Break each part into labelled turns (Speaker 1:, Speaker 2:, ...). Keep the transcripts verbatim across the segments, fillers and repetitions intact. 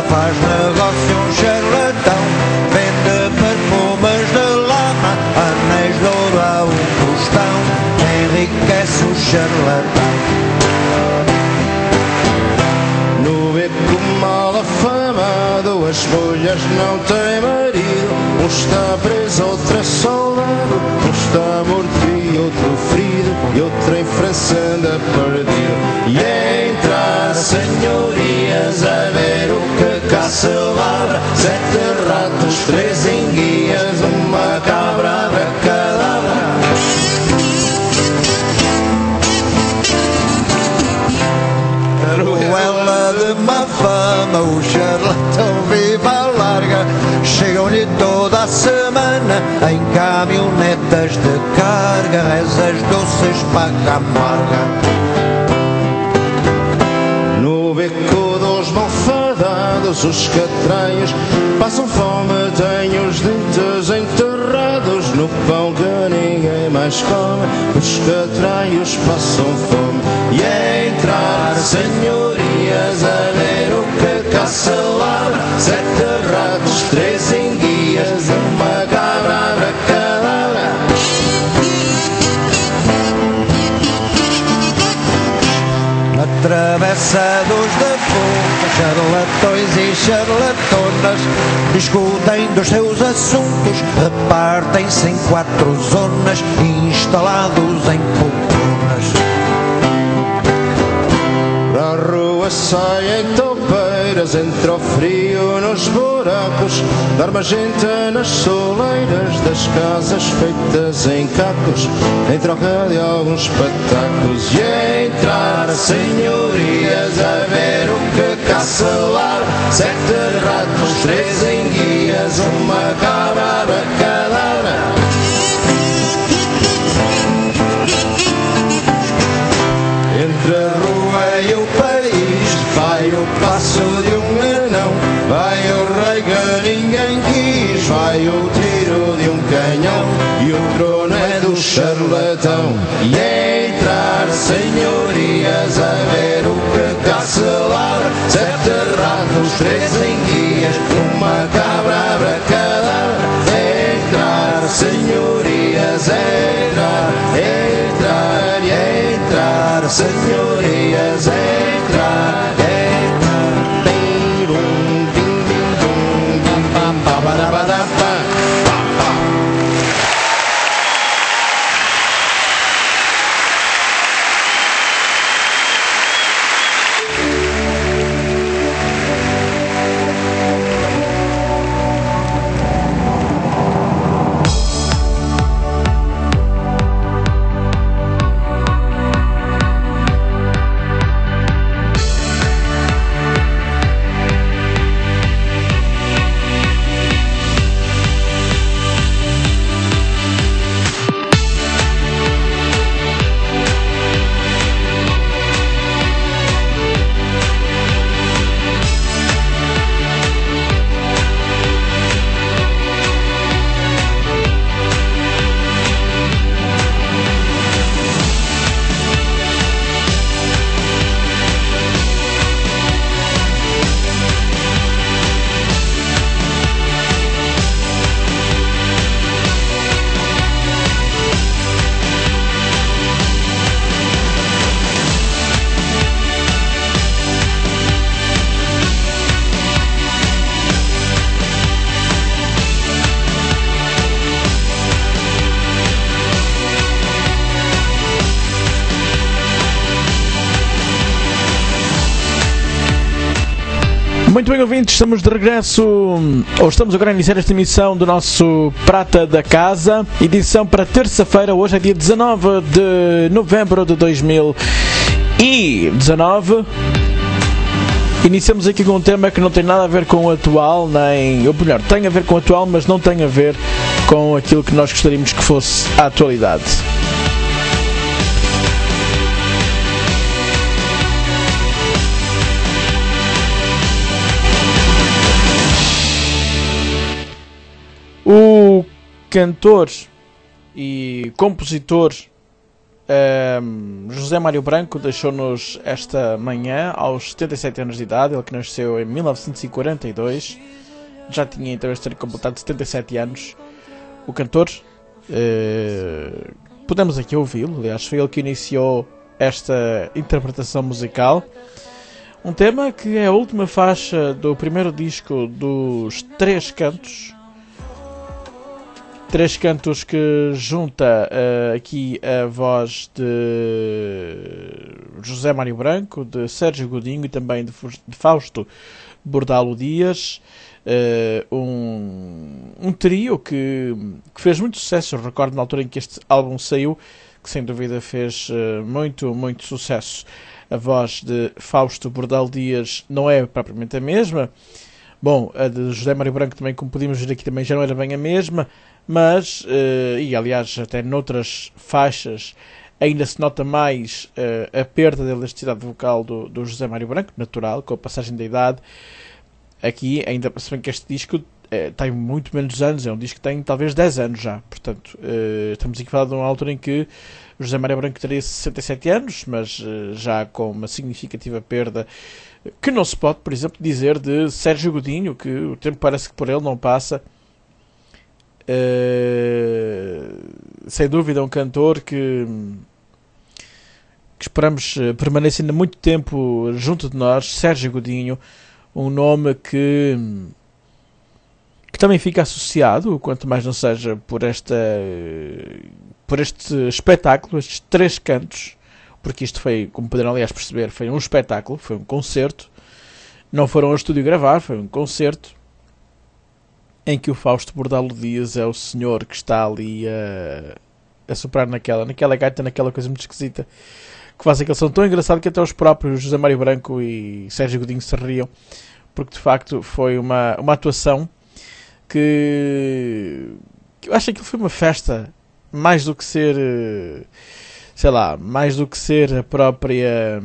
Speaker 1: faz negócio um charlatão. Vende perfumes de lama, anéis de ouro a um tostão. Enriquece o charlatão.
Speaker 2: No beco mal afamado, as mulheres não têm marido. Um está preso, outro é soldado. Um está morto e outro ferido, e outro em França anda perdido. E é entrar, senhorias, a ver o que cá se lavra. Sete ratos, três enguias, uma cabra abracadabra.
Speaker 1: Ruela de má fama, o charlatão vive à larga. Chegam-lhe toda a semana em caminhonetas de carga. Rezas doces para a amarga.
Speaker 2: No beco dos malfadados, os catranhos passam fome, têm os dentes enterrados no pão que ninguém mais come. Os catranhos passam fome. E é entrar, senhorias, a ver o que cá se lavra. Sete ratos, três enguias, uma cabra abracadabra.
Speaker 1: Na travessa dos de ponta, charlatões e charlatonas discutem dos seus assuntos, repartem-se em quatro zonas, instalados em poltronas.
Speaker 2: Para a rua saem topeiras, entra o frio nos buracos, dorme a gente nas soleiras das casas feitas em cacos, em troca de alguns patacos. E é entrar, senhorias, a ver o que cá se lavra. Sete ratos, três enguias, uma cabra abracadabra. Entre a rua e o país vai o passo de um anão, vai o rei que ninguém quis, vai o tiro de um canhão e o trono é do charlatão. E é entrar, senhorias, a ver o que cá se lavra. Sete ratos, três enguias, uma cabra abracadabra. É entrar, senhorias, é entrar, é entrar, é entrar, senhorias, é entrar, é entrar. Bim, bum, bim, bim, bum, bim, bam, ba, ba, da, ba, da, ba.
Speaker 3: Muito bem, ouvintes, estamos de regresso, ou estamos agora a iniciar esta emissão do nosso Prata da Casa, edição para terça-feira, hoje é dia dezanove de novembro de dois mil e dezanove. Iniciamos aqui com um tema que não tem nada a ver com o atual, nem, ou melhor, tem a ver com o atual, mas não tem a ver com aquilo que nós gostaríamos que fosse a atualidade. O cantor e compositor Um, José Mário Branco deixou-nos esta manhã aos setenta e sete anos de idade. Ele que nasceu em mil novecentos e quarenta e dois, já tinha então este ano completado setenta e sete anos. O cantor, uh, podemos aqui ouvi-lo, aliás foi ele que iniciou esta interpretação musical. Um tema que é a última faixa do primeiro disco dos Três Cantos. Três Cantos que junta uh, aqui a voz de José Mário Branco, de Sérgio Godinho e também de Fausto Bordalo Dias. Uh, um, um trio que, que fez muito sucesso. Eu recordo na altura em que este álbum saiu, que sem dúvida fez uh, muito, muito sucesso. A voz de Fausto Bordalo Dias não é propriamente a mesma. Bom, a de José Mário Branco também, como podíamos ver aqui, também já não era bem a mesma. Mas, uh, e aliás até noutras faixas ainda se nota mais uh, a perda da elasticidade vocal do, do José Mário Branco, natural, com a passagem da idade. Aqui ainda se bem que este disco uh, tem muito menos anos, é um disco que tem talvez dez anos já, portanto uh, estamos aqui a falar de uma altura em que José Mário Branco teria sessenta e sete anos, mas uh, já com uma significativa perda, que não se pode, por exemplo, dizer de Sérgio Godinho, que o tempo parece que por ele não passa. Uh, sem dúvida um cantor que, que esperamos uh, permaneça ainda muito tempo junto de nós. Sérgio Godinho, um nome que, que também fica associado, quanto mais não seja por, esta, por este espetáculo, estes Três Cantos, porque isto foi, como poderão aliás perceber, foi um espetáculo, foi um concerto, não foram ao estúdio gravar, foi um concerto em que o Fausto Bordalo Dias é o senhor que está ali a, a soprar naquela, naquela gaita, naquela coisa muito esquisita, que faz aquele som tão engraçado que até os próprios José Mário Branco e Sérgio Godinho se riam, porque de facto foi uma, uma atuação que, que eu acho que aquilo foi uma festa, mais do que ser, sei lá, mais do que ser a própria,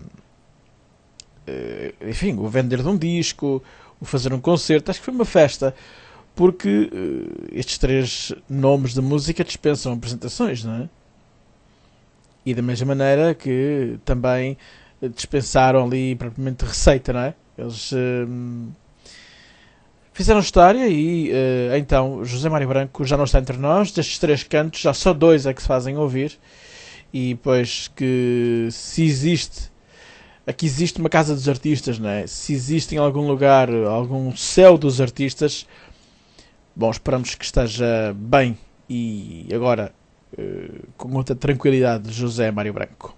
Speaker 3: enfim, o vender de um disco, o fazer um concerto. Acho que foi uma festa, porque uh, estes três nomes de música dispensam apresentações, não é? E da mesma maneira que também dispensaram ali propriamente receita, não é? Eles uh, fizeram história e uh, então José Mário Branco já não está entre nós. Destes três cantos já só dois é que se fazem ouvir, e pois que se existe, aqui existe uma casa dos artistas, não é? Se existe em algum lugar algum céu dos artistas, bom, esperamos que esteja bem e agora uh, com muita tranquilidade José Mário Branco.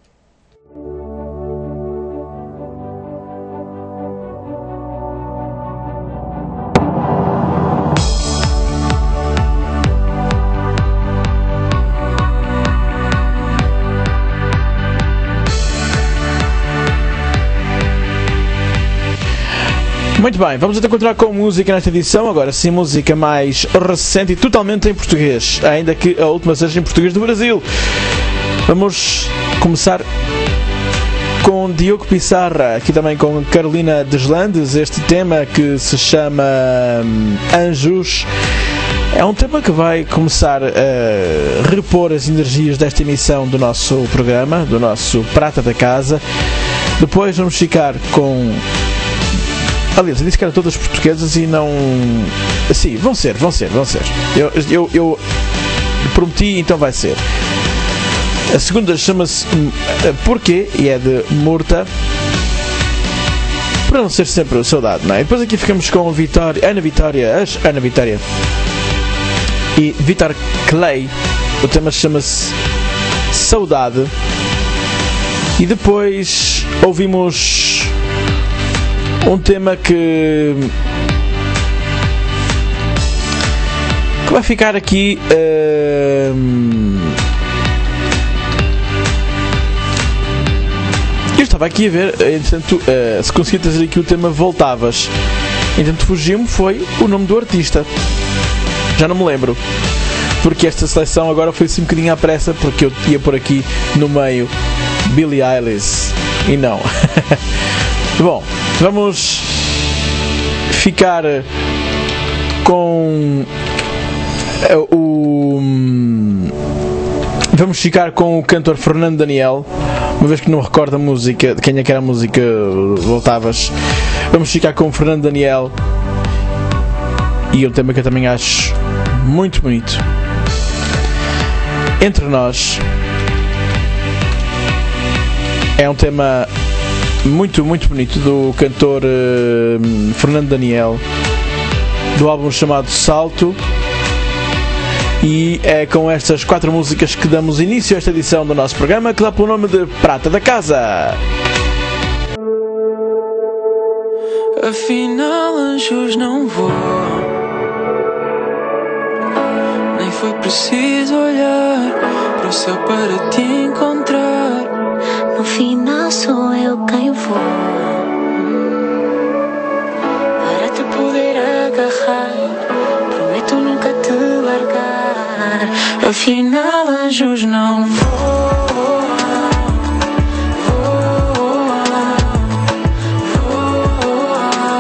Speaker 3: Muito bem, vamos então continuar com música nesta edição, agora sim música mais recente e totalmente em português, ainda que a última seja em português do Brasil. Vamos começar com Diogo Pissarra, aqui também com Carolina Deslandes, este tema que se chama Anjos. É um tema que vai começar a repor as energias desta emissão do nosso programa, do nosso Prata da Casa. Depois vamos ficar com... Aliás, eu disse que eram todas portuguesas e não... Sim, vão ser, vão ser, vão ser. Eu, eu, eu prometi, então vai ser. A segunda chama-se Porquê e é de Murta. Para não ser sempre saudade, não é? E depois aqui ficamos com Vitória, Ana Vitória, as Ana Vitória e Vitor Clay. O tema chama-se Saudade. E depois ouvimos um tema que, que vai ficar aqui uh, eu estava aqui a ver, entretanto, uh, se conseguia trazer aqui o tema Voltavas, entretanto fugiu-me, foi o nome do artista, já não me lembro, porque esta seleção agora foi assim um bocadinho à pressa, porque eu ia por aqui no meio Billie Eilish e não. Bom, vamos ficar com o, Vamos ficar com o cantor Fernando Daniel, uma vez que não recordo a música, de quem é que era a música, voltavas. Vamos ficar com o Fernando Daniel e um tema que eu também acho muito bonito. Entre Nós é um tema muito, muito bonito do cantor uh, Fernando Daniel, do álbum chamado Salto. E é com estas quatro músicas que damos início a esta edição do nosso programa, que dá pelo nome de Prata da Casa.
Speaker 4: Afinal, anjos não voam, nem foi preciso olhar para o céu para te encontrar.
Speaker 5: No final sou eu quem vou, para te poder agarrar. Prometo nunca te largar.
Speaker 4: Afinal, anjos não voam, voam, voam.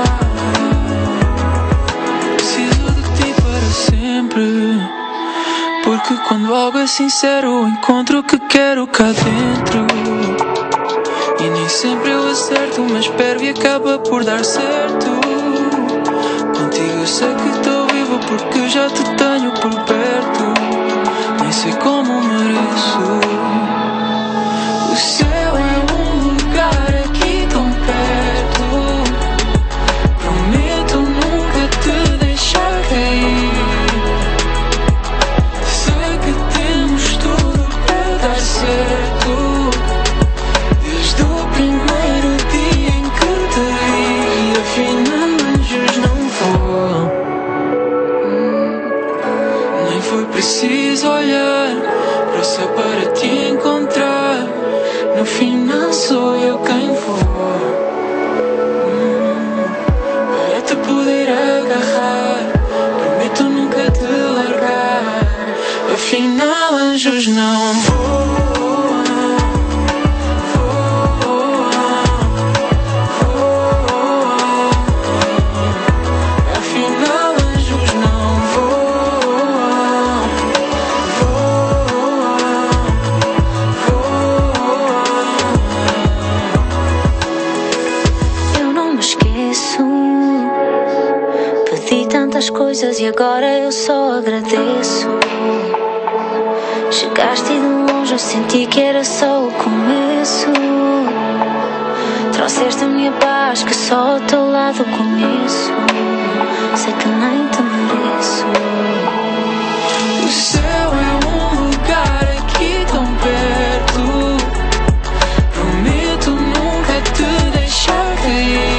Speaker 4: Preciso de ti para sempre, porque quando algo é sincero encontro o que quero cá dentro. E nem sempre eu acerto, mas espero e acaba por dar certo. Contigo eu sei que estou vivo porque já te tenho por perto. Nem sei como mereço. O céu é um lugar aqui tão perto. Prometo nunca te deixar cair. Sei que temos tudo para dar certo, desde o primeiro dia em que te vi. Afinal, anjos não voam, nem foi preciso olhar para o céu para te encontrar. No final sou eu quem vou, para te poder agarrar. Prometo nunca te largar. Afinal, anjos não voam.
Speaker 5: Coisas e agora eu só agradeço. Chegaste de longe, eu senti que era só o começo. Trouxeste a minha paz que só ao teu lado conheço. Sei que nem te mereço.
Speaker 4: O céu é um lugar aqui tão perto. Prometo nunca te deixar cair.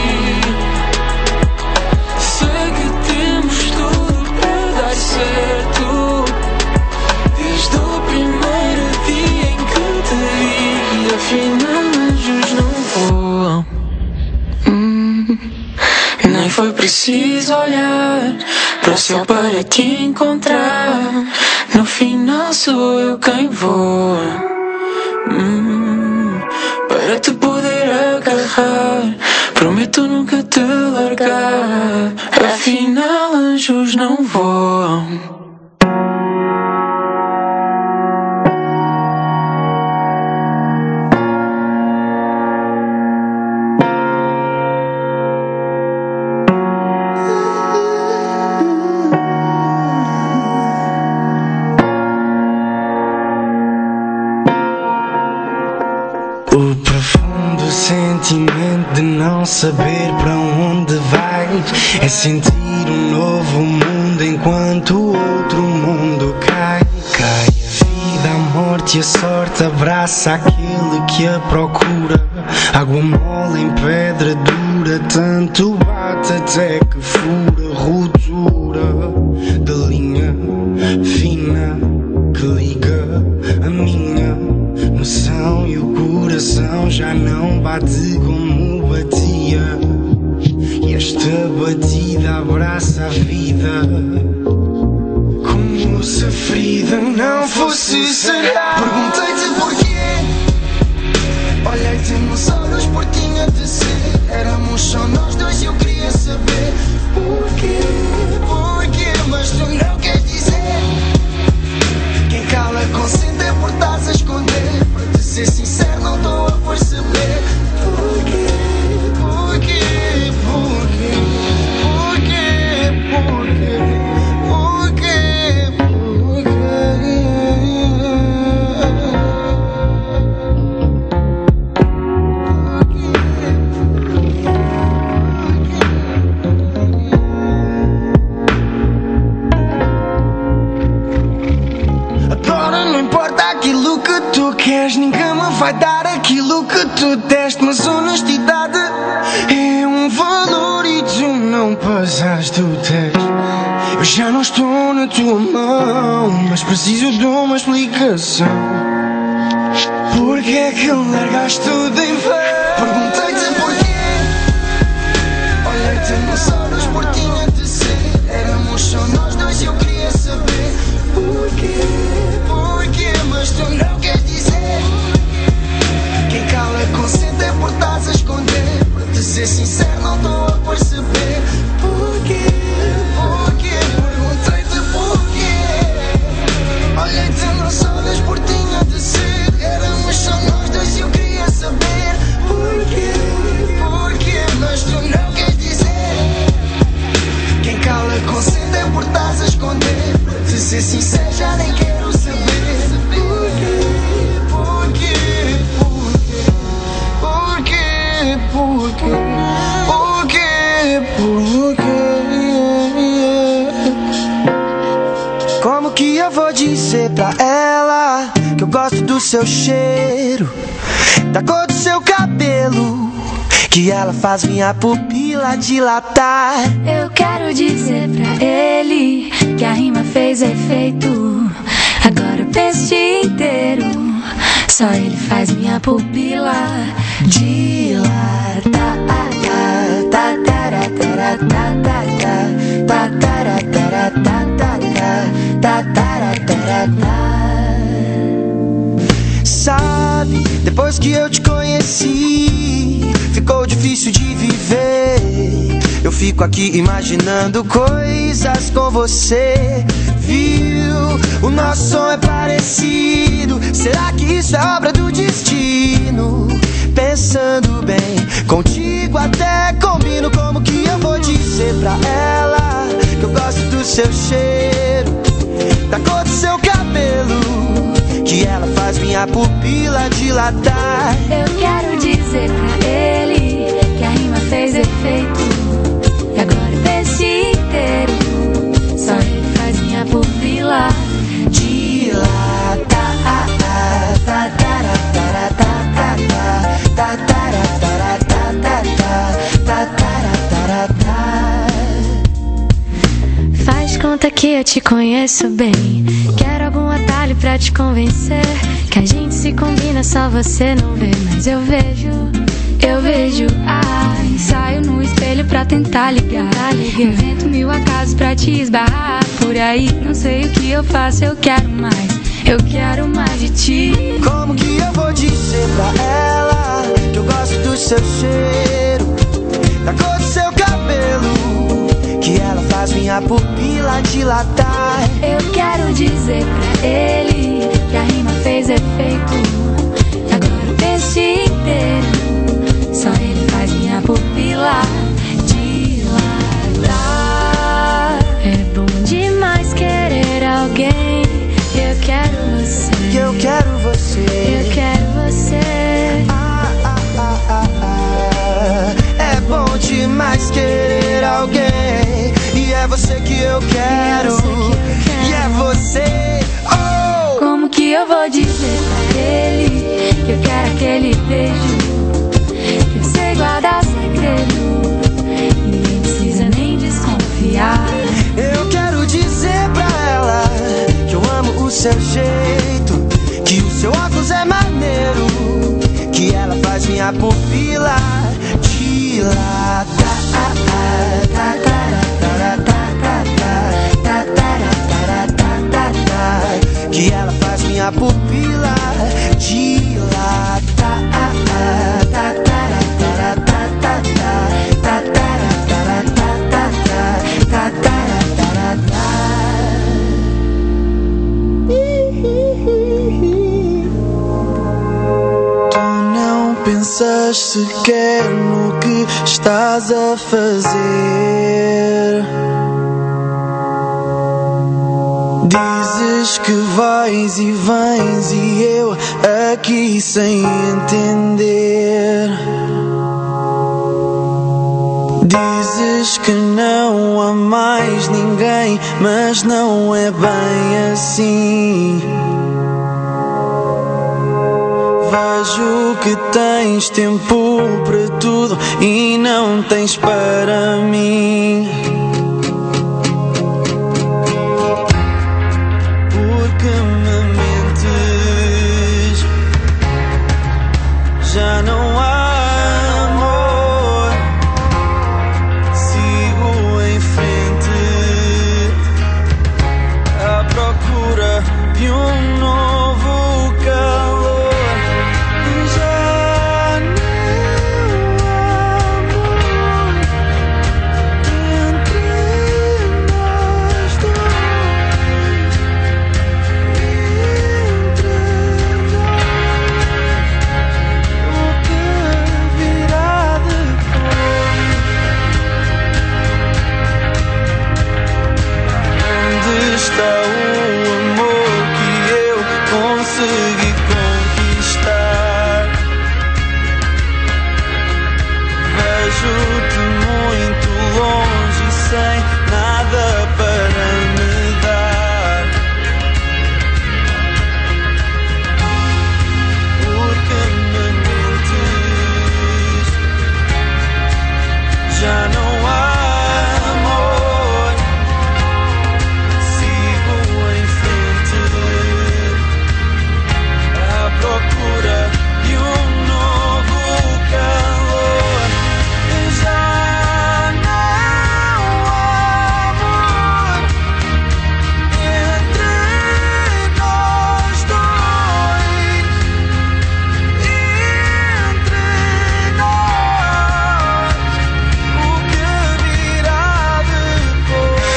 Speaker 4: Certo, desde o primeiro dia em que te vi. Afinal, anjos não voam, hum, nem foi preciso olhar para o céu para te encontrar. No final sou eu quem voa, hum, para te poder agarrar. Prometo nunca te largar. Afinal, anjos não voam.
Speaker 6: O profundo sentimento de não saber para onde vais, é sentir um novo mundo enquanto o outro mundo cai. Cai a vida, a morte e a sorte, abraça aquele que a procura. Água mole em pedra dura, tanto bate até que fura. Ruptura da linha fina que liga a minha noção e o coração já não bate como batia. E esta batida abraça a vida como se a ferida não fosse sarar.
Speaker 2: Perguntei-te porquê, olhei-te nos olhos por tinha de ser. Éramos só nós dois e eu queria saber porquê, porquê. Mas tu não queres dizer. Quem cala consente é portar.
Speaker 6: tu teste, mas honestidade é um valor e tu não passaste o teste. Eu já não estou na tua mão, mas preciso de uma explicação. Porquê é que largaste tudo em vão? Perguntei-te porquê. Olhei-te nos olhos por tinha de ser. Éramos só nós dois e eu queria saber porquê, porquê, mas tu não queres dizer. Quem cala consente é por estás a esconder. Para te ser sincero não estou a perceber porquê, porquê, perguntei-te porquê. Olhei-te nos olhos por tinha de ser. Éramos só nós dois e eu queria saber porquê, porquê, mas tu não queres dizer. Quem cala consente é por estás a esconder. Para te ser sincero já nem quero saber porquê, porquê, porquê, porquê, porquê, porquê. Como que eu vou dizer pra ela que eu gosto do seu cheiro, da cor do seu cabelo, que ela faz minha pupila dilatar?
Speaker 5: Eu quero dizer pra ele que a rima fez efeito. Agora eu penso o dia inteiro, só ele faz minha pupila dilatar. Sabe, depois que eu te conheci, ficou difícil de viver. Eu fico aqui imaginando coisas com você. Viu? O nosso som é parecido. Será que isso é obra do destino? Pensando bem, contigo até combino. Como que eu vou dizer pra ela que eu gosto do seu cheiro, da cor do seu cabelo, que ela faz minha pupila dilatar? Eu quero dizer pra ele que a rima fez efeito. E agora eu penso inteiro, só ele faz minha pupila dilatar. Faz conta que eu te conheço bem. Quero algum atalho pra te convencer que a gente se combina, só você não vê, mas eu vejo, eu vejo. Ai, saio no espelho pra tentar ligar, invento mil acasos pra te esbarrar por aí. Não sei o que eu faço, eu quero mais, eu quero mais de ti. Como que eu vou dizer pra ela que eu gosto do seu cheiro, da cor do seu cabelo, que ela faz minha pupila dilatar? Eu quero dizer pra ele que a rima fez efeito. E agora eu penso inteiro, só ele faz minha pupila dilatar. É bom demais querer alguém. Eu quero você, eu quero você, eu quero você. Ah, ah, ah, ah, ah. É bom demais querer alguém. E é você que eu quero, e é você. Oh! Como que eu vou dizer pra ele que eu quero aquele beijo, que eu sei guardar segredo e nem precisa nem desconfiar? Eu quero dizer pra ela que eu amo o seu jeito, que o seu óculos é maneiro, que ela faz minha pupila dilatar. Que ela faz minha pupila dilatar.
Speaker 6: Tu não pensas sequer no que estás a fazer. Dizes que vais e vens e eu aqui sem entender. Dizes que não há mais ninguém, mas não é bem assim. Vejo que tens tempo para tudo e não tens para mim. Porque me mentes, já não há amor. Sigo em frente à procura de um novo calor. Está o amor que eu consegui conquistar. Vejo-te muito longe e sem nada para me dar. Porque me mentes, já não há. Procura de um novo calor. Já não há amor entre nós dois. Entre nós, o que virá depois?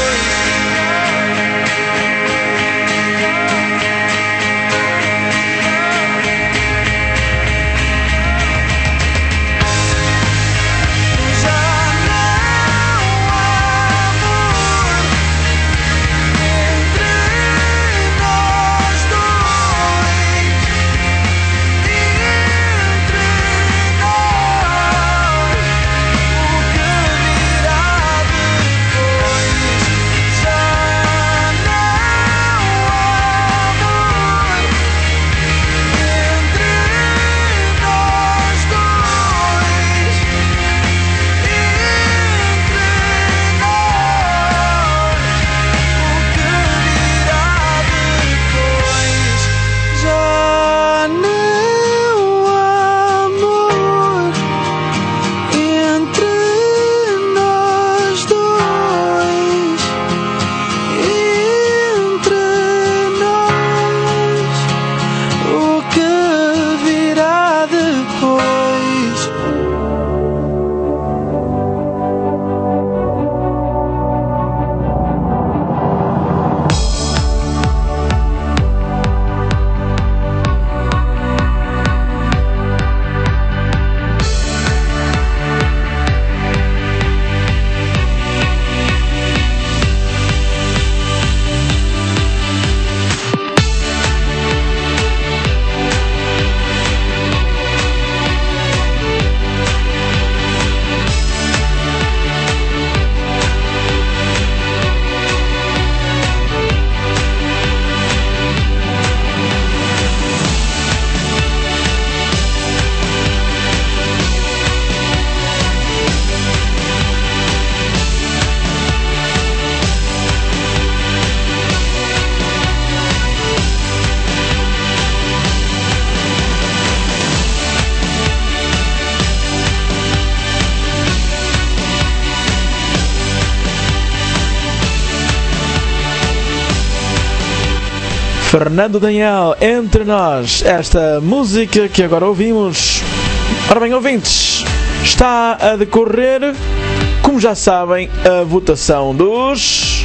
Speaker 3: Fernando Daniel, Entre Nós, esta música que agora ouvimos. Ora bem, ouvintes, está a decorrer, como já sabem, a votação dos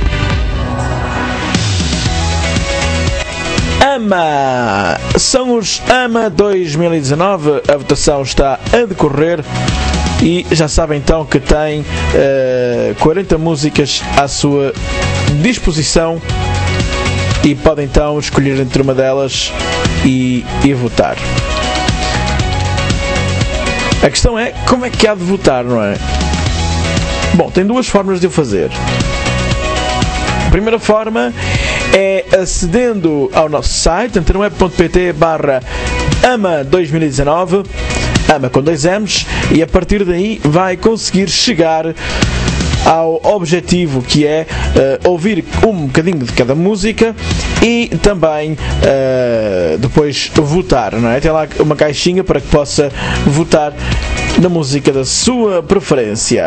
Speaker 3: AMA. São os AMA dois mil e dezanove, a votação está a decorrer e já sabem então que tem uh, quarenta músicas à sua disposição e podem então escolher entre uma delas e, e votar. A questão é, como é que há de votar, não é? Bom, tem duas formas de o fazer. A primeira forma é acedendo ao nosso site, antena web ponto pt barra AMA dois mil e dezanove, AMA com dois M's, e a partir daí vai conseguir chegar ao objetivo, que é uh, ouvir um bocadinho de cada música e também uh, depois votar, não é? Tem lá uma caixinha para que possa votar na música da sua preferência.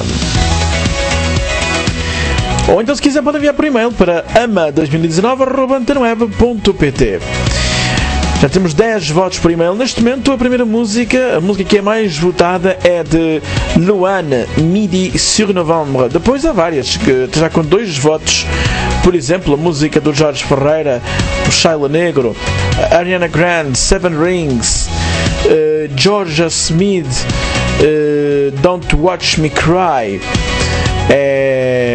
Speaker 3: Ou então, se quiser, pode enviar por e-mail para ama dois mil e dezanove arroba antena web ponto pt. Já temos dez votos por e-mail. Neste momento, a primeira música, a música que é mais votada é de Luane, Midi sur Novembre. Depois há várias, que já com dois votos. Por exemplo, a música do Jorge Ferreira, o Shaila Negro, a Ariana Grande, Seven Rings, uh, Georgia Smith, uh, Don't Watch Me Cry. É...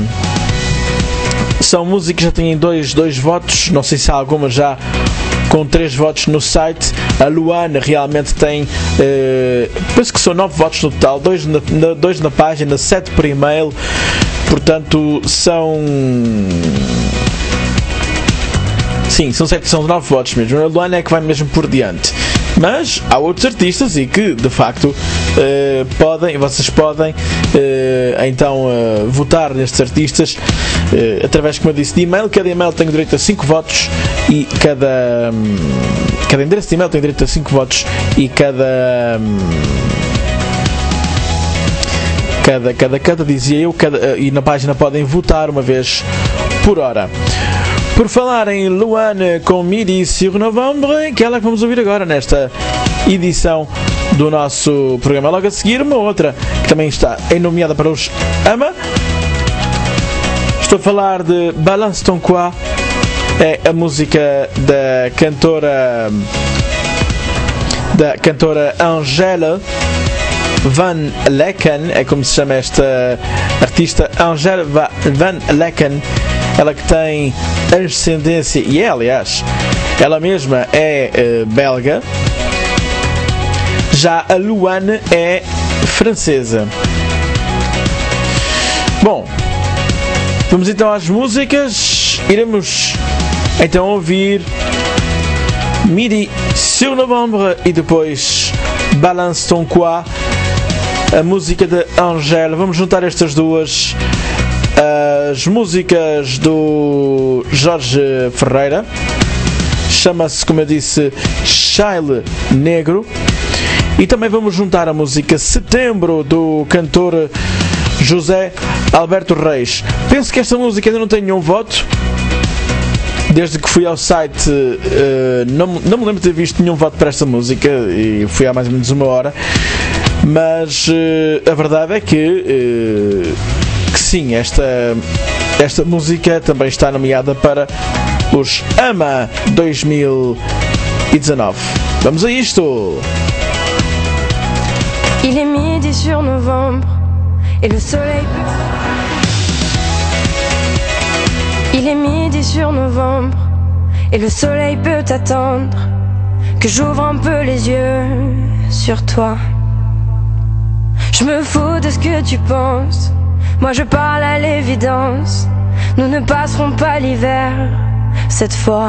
Speaker 3: São músicas que já têm dois, dois votos. Não sei se há alguma já com três votos no site. A Luana realmente tem, uh, penso que são nove votos no total, dois na, na, dois na página, sete por e-mail. Portanto, são... Sim, são sete, são nove votos mesmo. A Luana é que vai mesmo por diante. Mas há outros artistas e que, de facto, uh, podem, vocês podem uh, então uh, votar nestes artistas uh, através, como eu disse, de e-mail. Cada e-mail tem direito a cinco votos e cada, um, cada endereço de e-mail tem direito a cinco votos e cada... Um, cada, cada, cada, dizia eu, cada, uh, e na página podem votar uma vez por hora. Por falar em Luane com Midi sur Novembre, que é ela que vamos ouvir agora nesta edição do nosso programa. Logo a seguir, uma outra que também está nomeada para os AMA. Estou a falar de Balance ton quoi, é a música da cantora da cantora Angèle Van Lecken, é como se chama esta artista, Angèle Van Lecken. Ela que tem ascendência, e é, aliás, ela mesma é uh, belga. Já a Luane é francesa. Bom, vamos então às músicas. Iremos então ouvir Midi sur Novembre e depois Balance ton quoi, a música de Angèle. Vamos juntar estas duas. As músicas do Jorge Ferreira, chama-se, como eu disse, Shaila Negro, e também vamos juntar a música Setembro do cantor José Alberto Reis. Penso que esta música ainda não tem nenhum voto. Desde que fui ao site, uh, não, não me lembro de ter visto nenhum voto para esta música, e fui há mais ou menos uma hora, mas uh, a verdade é que uh, que sim, esta, esta música também está nomeada para os AMA dois mil e dezanove. Vamos a isto!
Speaker 5: Il est midi sur Novembre et le soleil Il est midi sur Novembre et le soleil peut attendre que j'ouvre un peu les yeux sur toi. Je me fous de ce que tu penses. Moi je parle à l'évidence. Nous ne passerons pas l'hiver cette fois.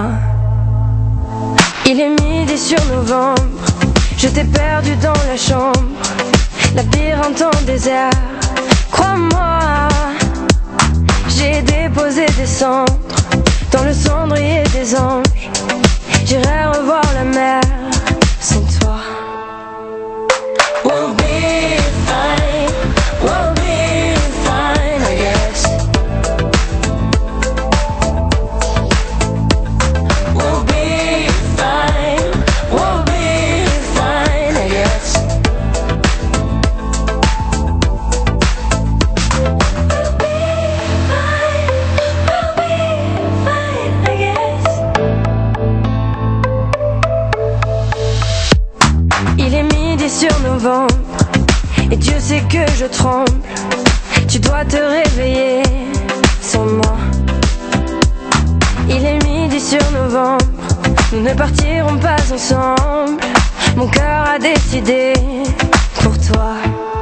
Speaker 5: Il est midi sur Novembre. Je t'ai perdu dans la chambre, labyrinthe en désert. Crois-moi, j'ai déposé des cendres dans le cendrier des anges. J'irai revoir la mer sans toi. We'll be fine, we'll be fine, I guess. We'll be fine, we'll be fine, I guess. We'll be fine, we'll be fine, I guess. Il est midi sur Novembre et Dieu sait que je tremble. Tu dois te réveiller sans moi. Il est midi sur Novembre. Nous ne partirons pas ensemble. Mon cœur a décidé pour toi.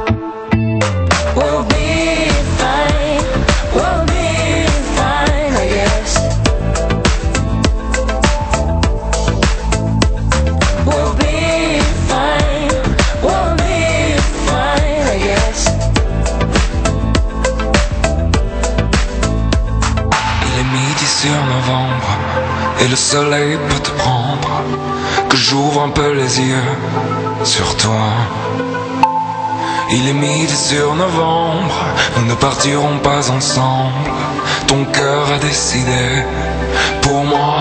Speaker 5: We'll be fine, we'll be fine, I guess. We'll
Speaker 7: et le soleil peut te prendre, que j'ouvre un peu les yeux sur toi. Il est midi sur novembre, nous ne partirons pas ensemble. Ton cœur a décidé pour moi.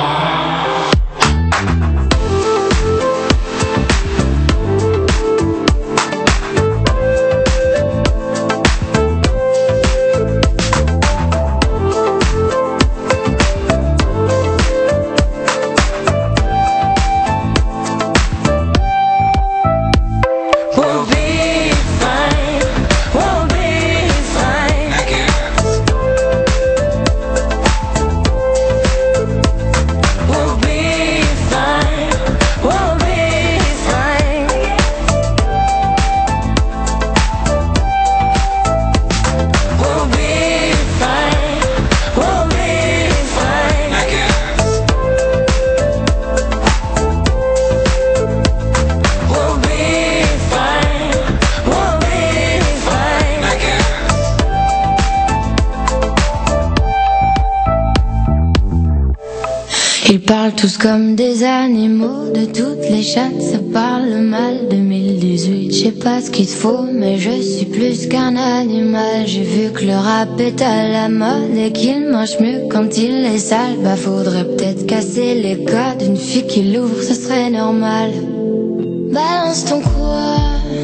Speaker 5: Ils parlent tous comme des animaux, de toutes les chattes, ça parle mal. deux mille dix-huit, je sais pas ce qu'il te faut, mais je suis plus qu'un animal. J'ai vu que le rap est à la mode et qu'il mange mieux quand il est sale. Bah faudrait peut-être casser les codes, une fille qui l'ouvre, ce serait normal. Balance ton quoi,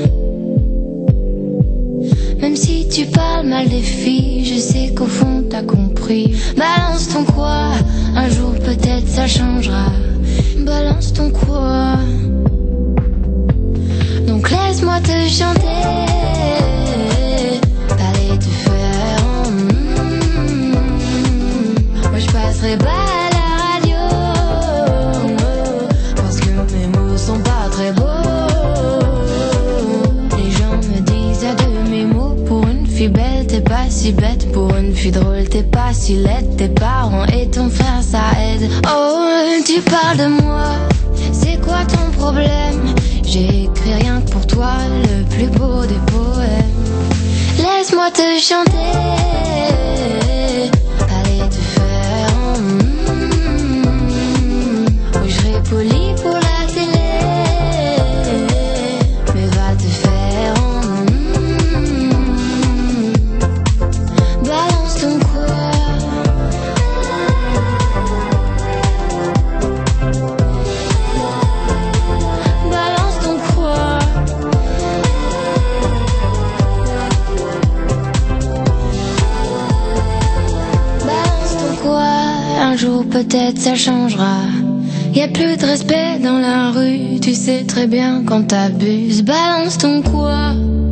Speaker 5: même si tu parles mal des filles, je sais qu'au fond t'as compris. Balance ton quoi, un jour peut-être ça changera. Balance ton quoi, donc laisse-moi te chanter, parler te faire. Mm, moi je passerai pas à la radio, parce que mes mots sont pas très beaux. Les gens me disent à demi-mot, pour une fille belle t'es pas si bête, pour une fille drôle t'es pas si laide. Tes parents et ton frère ça aide. Oh tu parles de moi, c'est quoi ton problème? J'ai écrit rien que pour toi, le plus beau des poèmes. Laisse-moi te chanter, aller te faire. Mm, oui je serai poli pour la télé, mais va te faire. Mm, balance ton quoi, balance ton quoi. Balance ton quoi, un jour peut-être ça changera. Y a plus de respect dans la rue, tu sais très bien quand t'abuses. Balance ton quoi,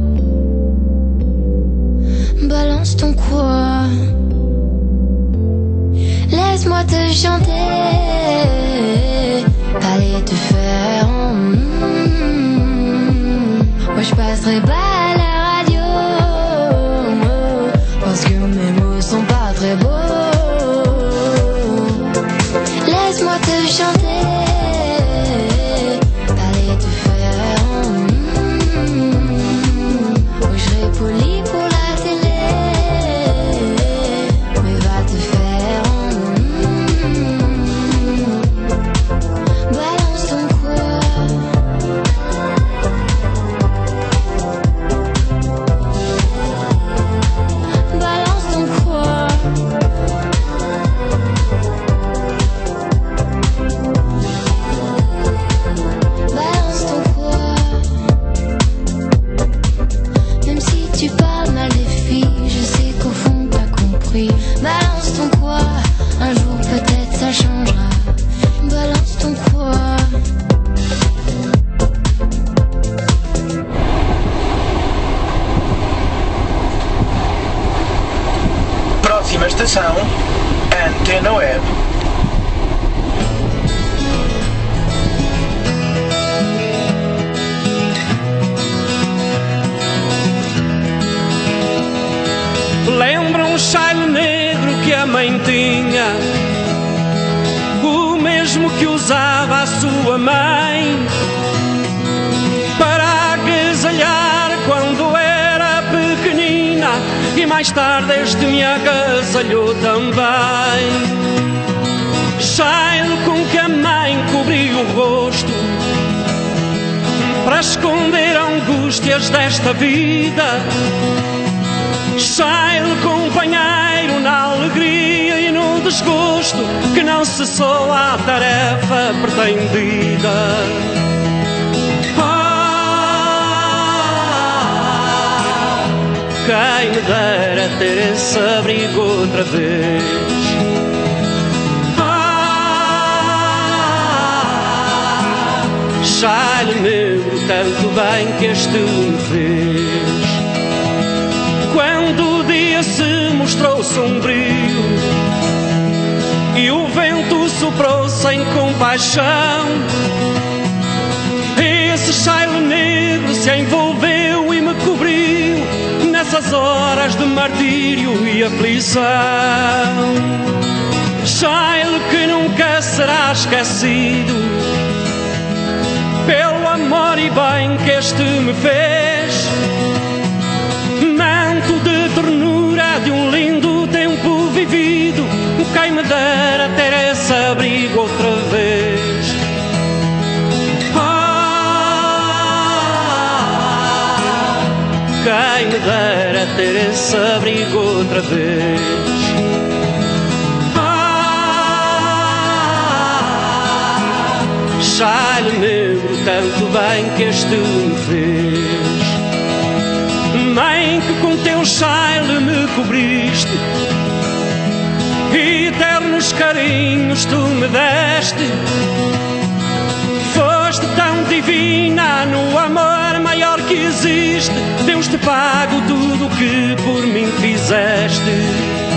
Speaker 5: balance ton quoi. Laisse-moi te chanter, aller te faire. Mm, moi je passerai pas à la radio, parce que mes mots sont pas très beaux. Laisse-moi te chanter, aller te faire. Mm, moi je serai poli pour la télé, mais va te faire. Mm, balance ton quoi, balance ton quoi. Balance ton quoi, même si tu parles mal des filles, je sais qu'au fond t'as compris. Balance ton quoi, un jour peut-être ça changera. Balance ton quoi.
Speaker 8: Próxima estação, Antena Web.
Speaker 9: Lembra um chale negro que a mãe tinha, o mesmo que usava a sua mãe para agasalhar quando era pequenina, e mais tarde este me agasalhou também. Chile com que a mãe cobriu o rosto para esconder angústias desta vida. Chile companheiro na alegria e no desgosto, que não cessou a tarefa pretendida. Ah, quem me dera ter esse abrigo outra vez. Ah, Chile negro, tanto bem que este me fez. Quando o dia se mostrou sombrio e o vento soprou sem compaixão, esse Chile negro se envolveu e me cobriu nessas horas de martírio e aflição. Chile que nunca será esquecido pelo amor e bem que este me fez. Manto de ternura de um lindo tempo vivido, quem me dera ter esse abrigo outra vez. Ah, quem me dera ter esse abrigo outra vez. Ah, Chile negro, tanto bem que este me fez. Mãe, que com teu Chile me cobriste e eternos carinhos tu me deste. Foste tão divina no amor maior que existe. Deus te pago tudo o que por mim fizeste.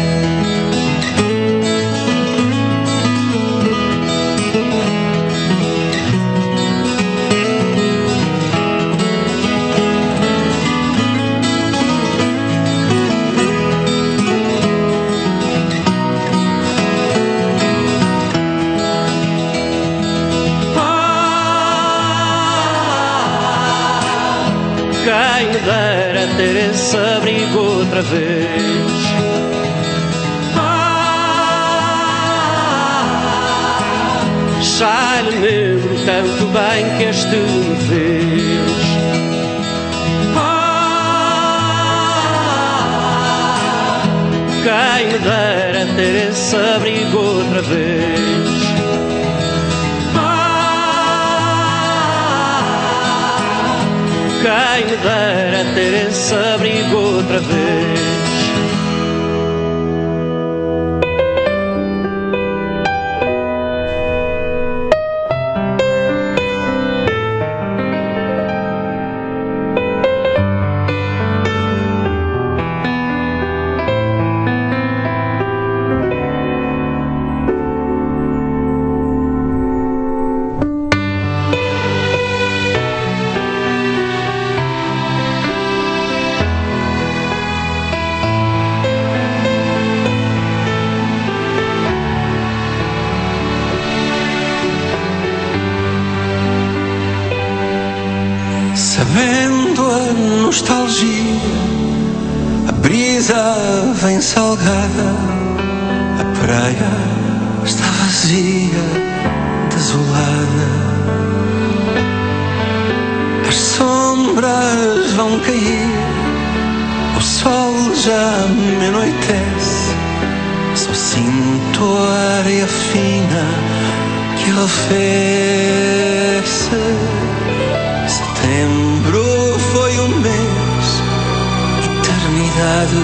Speaker 9: Quem me dera ter esse abrigo outra vez. Ah, Chile negro, tanto bem que este me fez. Ah, quem me dera ter esse abrigo outra vez. Quem me dera ter esse abrigo outra vez.
Speaker 6: Sabendo a nostalgia, a brisa vem salgada, a praia está vazia, desolada. As sombras vão cair, o sol já me anoitece. Só sinto a areia fina que arrefece. Setembro foi um mês, eternidade.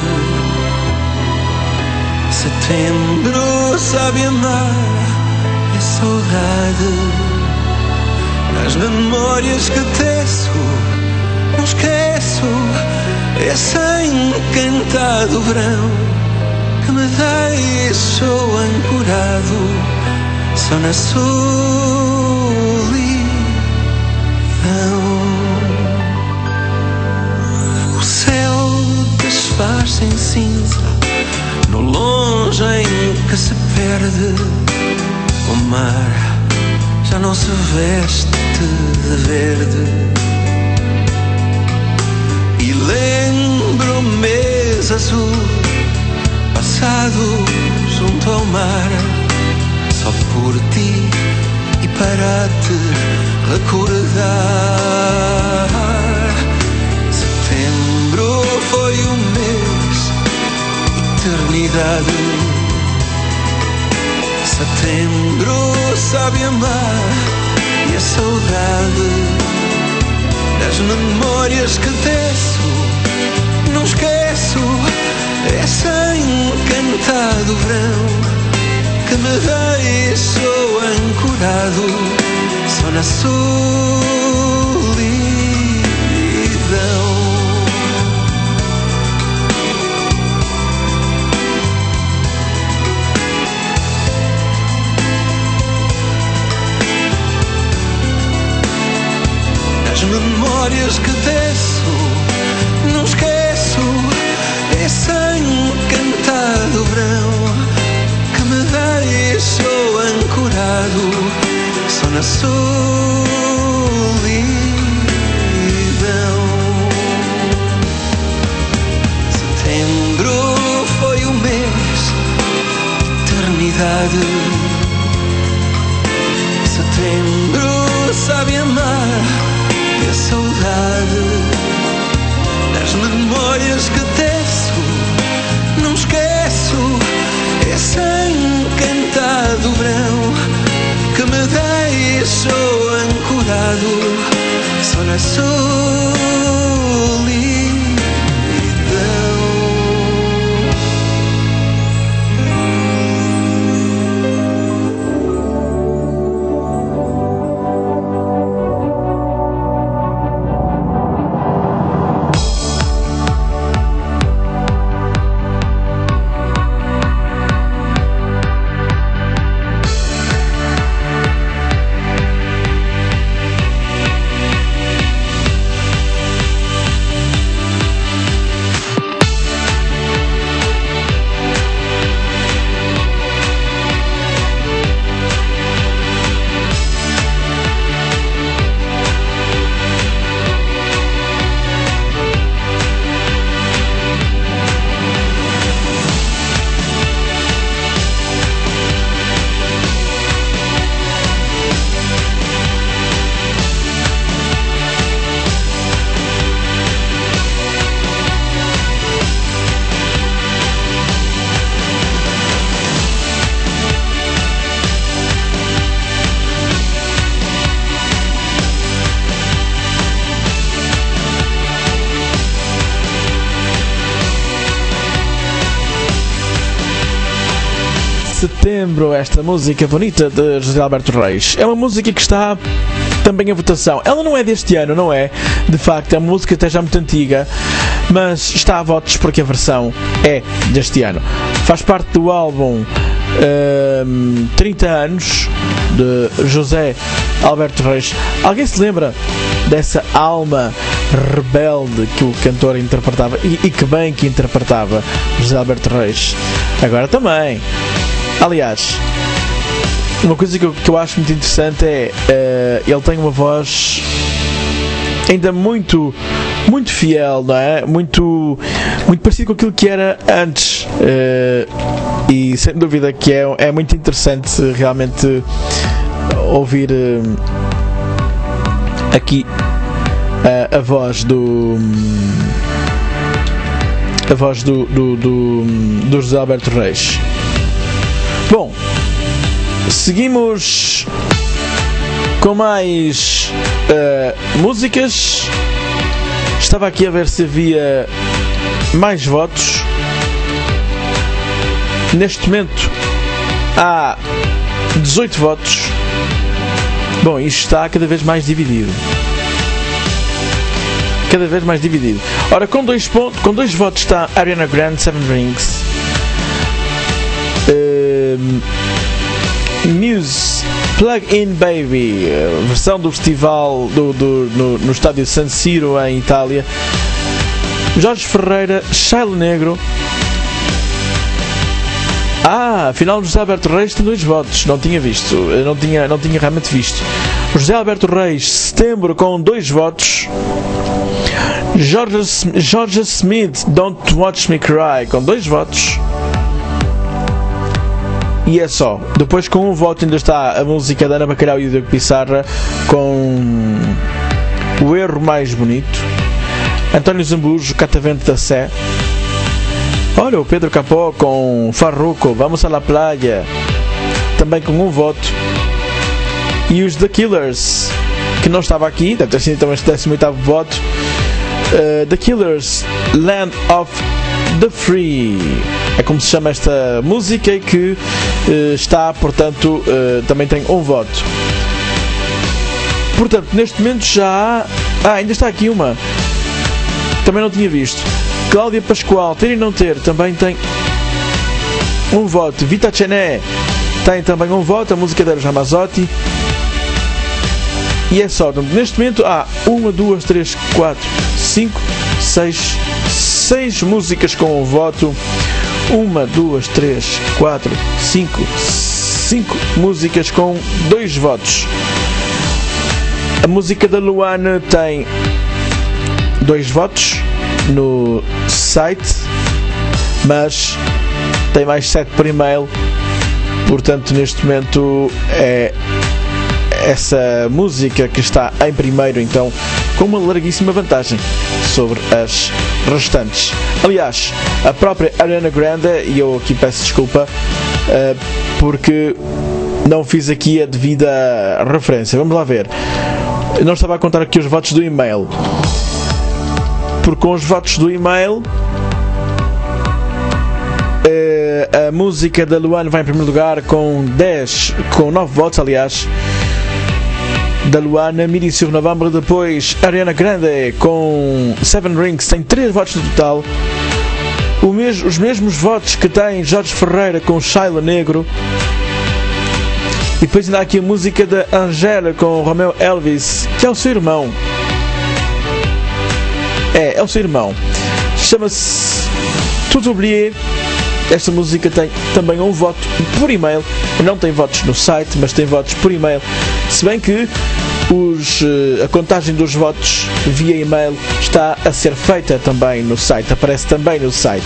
Speaker 6: Setembro sabe amar, é saudade. Nas memórias que teço, não esqueço esse encantado verão que me deixou ancorado só na solidão. O céu desfaz-se em cinza, no longe em que se perde. O mar já não se veste de verde. E lembro o mês azul passado junto ao mar,
Speaker 10: só por ti e para te recordar. Setembro foi um mês, eternidade. Setembro sabe amar e a saudade das memórias que teço, não esqueço esse encantado verão que me deixou ancorado só na solidão. Das memórias que teço, não esqueço esse encantado verão que me deixou ancorado só na solidão. Setembro foi o mês, eternidade. Setembro sabe amar e a saudade das memórias que teço, não esqueço esse encantado verão que me deixou ancorado só na solidão.
Speaker 3: Setembro, esta música bonita de José Alberto Reis. É uma música que está também em votação. Ela não é deste ano, não é? De facto, é uma música até já muito antiga, mas está a votos porque a versão é deste ano. Faz parte do álbum um, trinta anos de José Alberto Reis. Alguém se lembra dessa alma rebelde que o cantor interpretava? E, e que bem que interpretava José Alberto Reis. Agora também. Aliás, uma coisa que eu, que eu acho muito interessante é uh, ele tem uma voz ainda muito muito fiel, não é? Muito, muito parecido com aquilo que era antes, uh, e sem dúvida que é, é muito interessante realmente ouvir uh, aqui uh, a voz do a voz do, do, do, do José Alberto Reis. Bom, seguimos com mais uh, músicas. Estava aqui a ver se havia mais votos. Neste momento há dezoito votos. Bom, isto está cada vez mais dividido. Cada vez mais dividido. Ora, com dois, pontos, com dois votos está Ariana Grande, Seven Rings. Uh, Muse, Plug In Baby, versão do festival do, do, no, no estádio San Siro em Itália. Jorge Ferreira, Shiloh Negro. Ah, afinal José Alberto Reis tem dois votos. Não tinha visto, não tinha, não tinha realmente visto. José Alberto Reis, Setembro, com dois votos. Jorge, Jorge Smith, Don't Watch Me Cry, com dois votos. E é só. Depois, com um voto, ainda está a música da Ana Bacalhau e do Diogo Pissarra com O Erro Mais Bonito. António Zambujo, Catavento da Sé. Olha, o Pedro Capó com Farruko, Vamos à la Playa, também com um voto. E os The Killers, que não estava aqui, deve ter sido então este décimo oitavo voto. uh, The Killers, Land of the Free, é como se chama esta música, e que uh, está, portanto, uh, também tem um voto. Portanto, neste momento já há... Ah, ainda está aqui uma, também não tinha visto. Cláudia Pascoal, Ter e Não Ter, também tem um voto. Vita Cené tem também um voto, a música deles Ramazotti. E é só, neste momento há uma, duas, três, quatro, cinco, seis, seis músicas com um voto. Uma, duas, três, quatro, cinco, cinco músicas com dois votos. A música da Luana tem dois votos no site, mas tem mais sete por e-mail. Portanto, neste momento é essa música que está em primeiro, então, com uma larguíssima vantagem sobre as restantes. Aliás, a própria Ariana Grande, e eu aqui peço desculpa uh, porque não fiz aqui a devida referência. Vamos lá ver. Eu não estava a contar aqui os votos do e-mail, porque com os votos do e-mail, uh, a música da Luana vai em primeiro lugar com dez, com nove votos, aliás. Da Luana, Miri sur Novembre. Depois Ariana Grande com Seven Rings tem três votos no total, o mes- os mesmos votos que tem Jorge Ferreira com Shaila Negro. E depois ainda há aqui a música da Angela com Romeo Elvis, que é o seu irmão. É, é o seu irmão. Chama-se Tout Oublié. Esta música tem também um voto por e-mail. Não tem votos no site, mas tem votos por e-mail. Se bem que os, a contagem dos votos via e-mail está a ser feita também no site. Aparece também no site.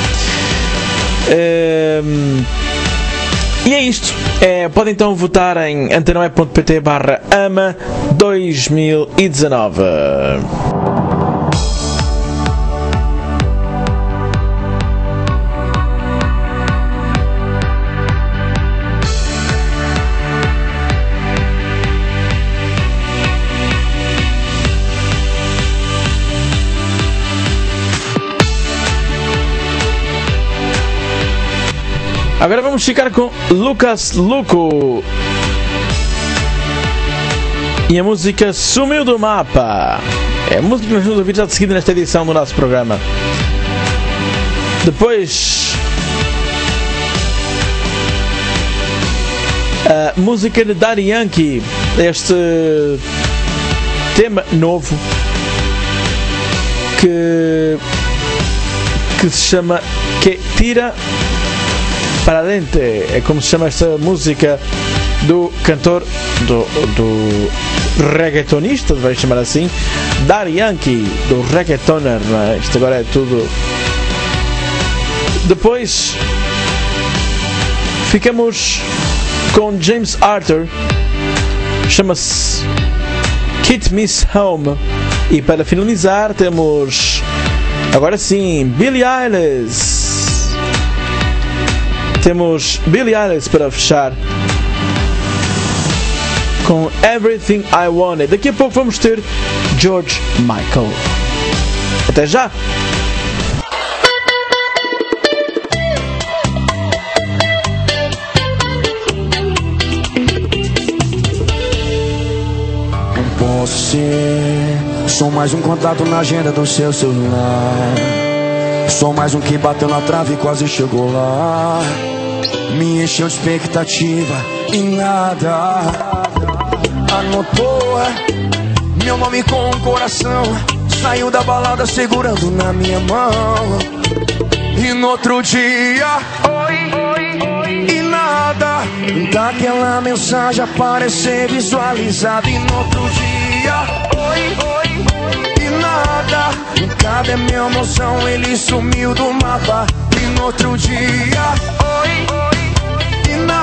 Speaker 3: Um, e é isto. É, podem então votar em antenoe.pt barra ama dois mil e dezanove. Agora vamos ficar com Lucas Luco e a música Sumiu do Mapa. É a música que nós vamos ouvir já de seguida nesta edição do nosso programa. Depois, a música de Daddy Yankee, este tema novo que, que se chama Que Tira Para Dente, é como se chama esta música do cantor, do, do reggaetonista, vai chamar assim, Daddy Yankee, do reggaetoner, não é? Isto agora é tudo. Depois ficamos com James Arthur, chama-se Kit Miss Home. E para finalizar temos, agora sim, Billie Eilish. Temos Billie Eilish para fechar com Everything I Wanted. Daqui a pouco vamos ter George Michael. Até já!
Speaker 10: Não posso ser, sou mais um contato na agenda do seu celular. Sou mais um que bateu na trave e quase chegou lá. Me encheu de expectativa e nada anotou meu nome com um coração. Saiu da balada segurando na minha mão. E no outro dia, oi, oi, oi, e nada daquela mensagem aparecer visualizada. E no outro dia, oi, oi, oi, e nada. Cadê meu emoção? Ele sumiu do mapa. E no outro dia, oi, oi, e nada.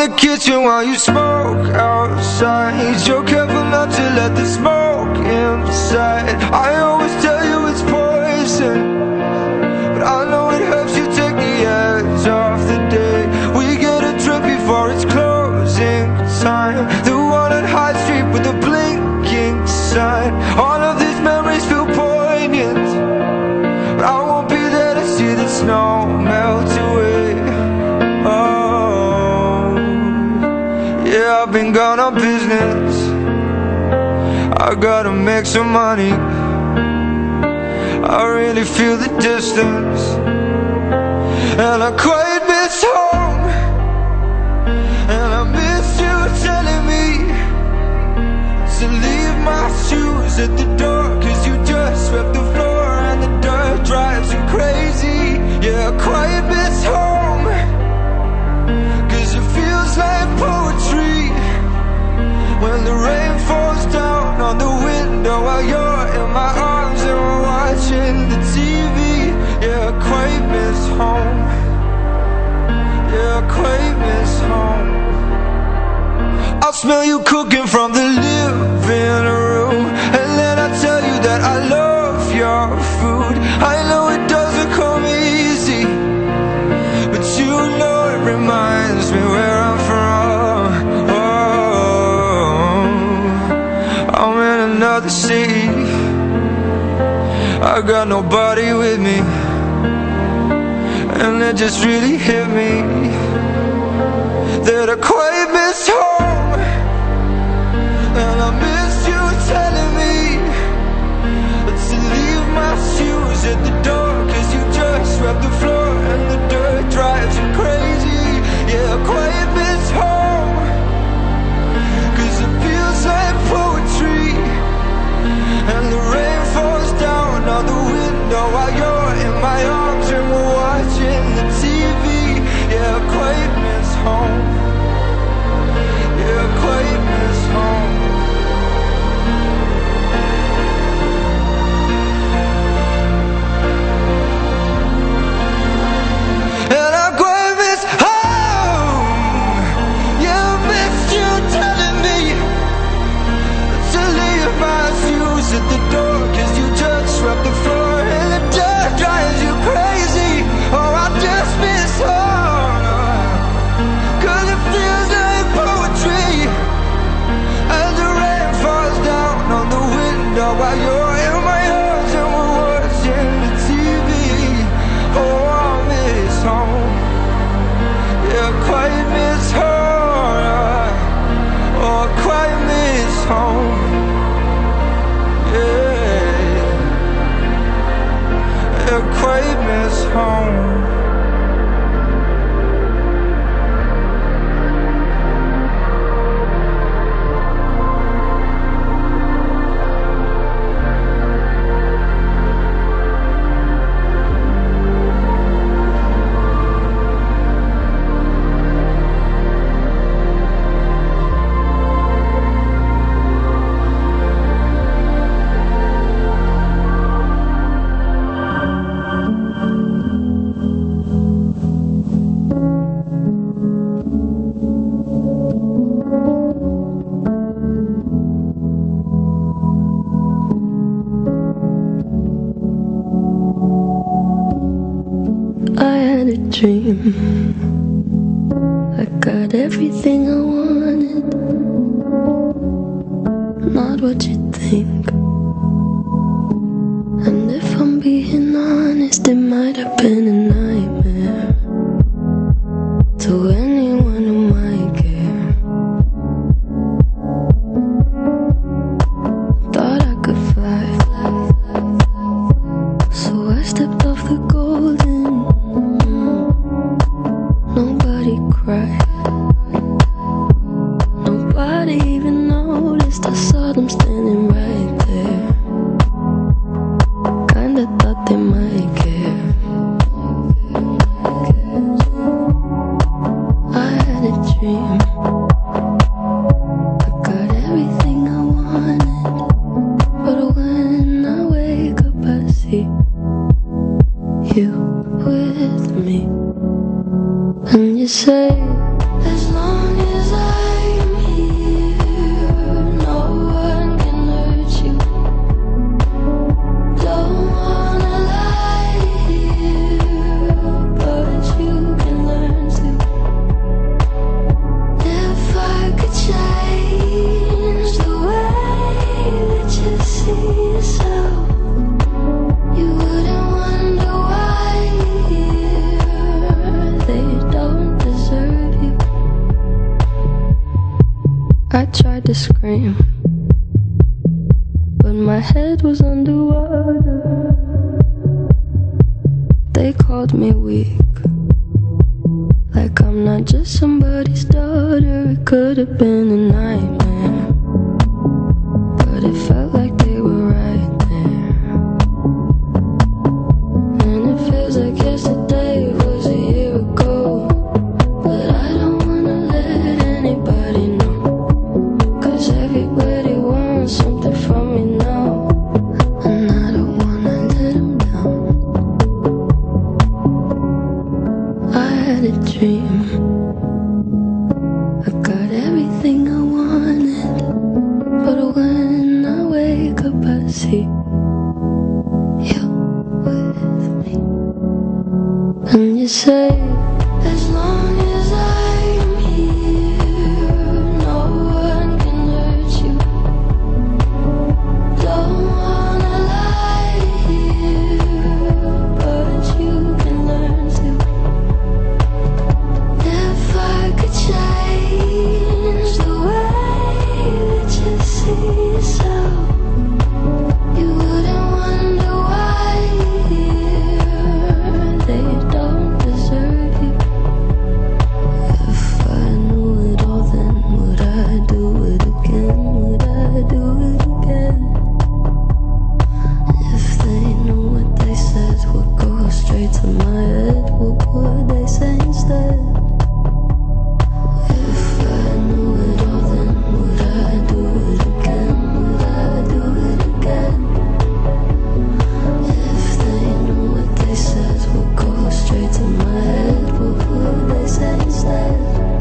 Speaker 11: the kitchen while you smoke outside. You're careful not to let the smoke inside. I always tell you it's poison, but I know it helps you take the edge off the day. We get a drink before it's closing time. The one on High Street with the blinking sign. All of these memories feel poignant, but I won't be there to see the snow melt away. Oh, yeah, I've been gone on business. I gotta make some money. I really feel the distance, and I quite miss home. And I miss you telling me to leave my shoes at the door, cause you just swept the floor and the dirt drives you crazy. Yeah, I quite miss home, cause it feels like poetry when the rain falls down on the window while you're in my arms and we're watching the T V. Yeah, I quite miss home. Yeah, I quite miss home. I'll smell you cooking from the living room, and then I tell you that I love your food. I know it doesn't come easy, but you know it reminds me where I'm from. Oh, I'm in another city. I got nobody with me, and it just really hit me that I quite miss home. And I miss you telling me to leave my shoes at the door, cause you just swept the floor and the dirt drives you crazy. Yeah, I quite miss home, cause it feels like poetry, and the rain falls down on the window while you're in my arms and we're watching the T V. Yeah, I quite miss home. Yeah, I quite miss home. And I quite miss home. Yeah, I miss you telling me to leave my shoes at the door, cause you just swept the floor and the dirt drives you crazy. Oh, I just miss home, cause it feels like poetry, and the rain falls down on the window while you're in my arms and we're watching the T V. Oh, I miss home. Yeah, I quite miss home. Oh, I quite miss home. Yeah, I quite miss home.
Speaker 5: Dream. I got everything I wanted, not what you think. And if I'm being honest, it might have been a nightmare to anyone who might care. Thought I could fly, so I stepped off the golden. Nobody cried, nobody even noticed. I saw them standing right there. Kinda thought they might care. I had a dream, I got everything I wanted, but when I wake up I see you with me. And you say, as long underwater. They called me weak, like I'm not just somebody's daughter. It could have been a nightmare, but it felt like they were right there. And it feels like yesterday was a year ago, but I don't wanna let anybody know, 'cause everybody wants something from me now, and I don't wanna let them down. I had a dream, I got everything I wanted, but when I wake up I see you're with me. And you say, as long as I'm here, no one can hurt you. Don't wanna lie here, but you can learn to. If I could change the way that you see yourself, you wouldn't wonder why they don't deserve you. If I knew it all, then would I do it again? Would I do it again? If they knew what they said would go straight to my head, what would they say instead? If I knew it all, then would I do it again? Would I do it again? If they knew what they said would go straight to my head, what would they say instead?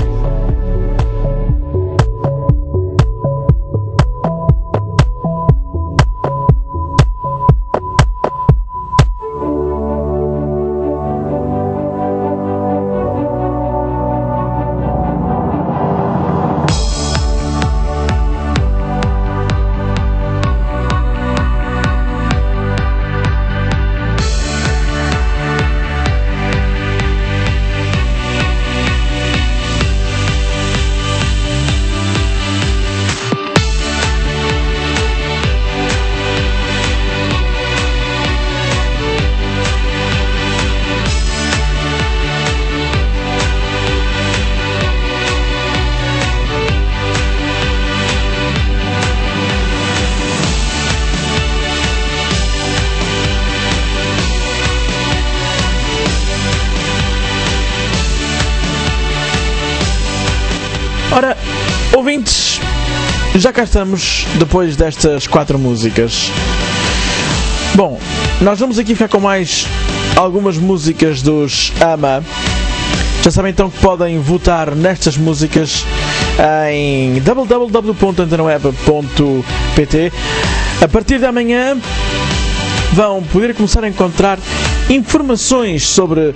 Speaker 3: Ora, ouvintes, já cá estamos depois destas quatro músicas. Bom, nós vamos aqui ficar com mais algumas músicas dos AMA. Já sabem então que podem votar nestas músicas em w w w ponto antena web ponto p t. A partir de amanhã vão poder começar a encontrar informações sobre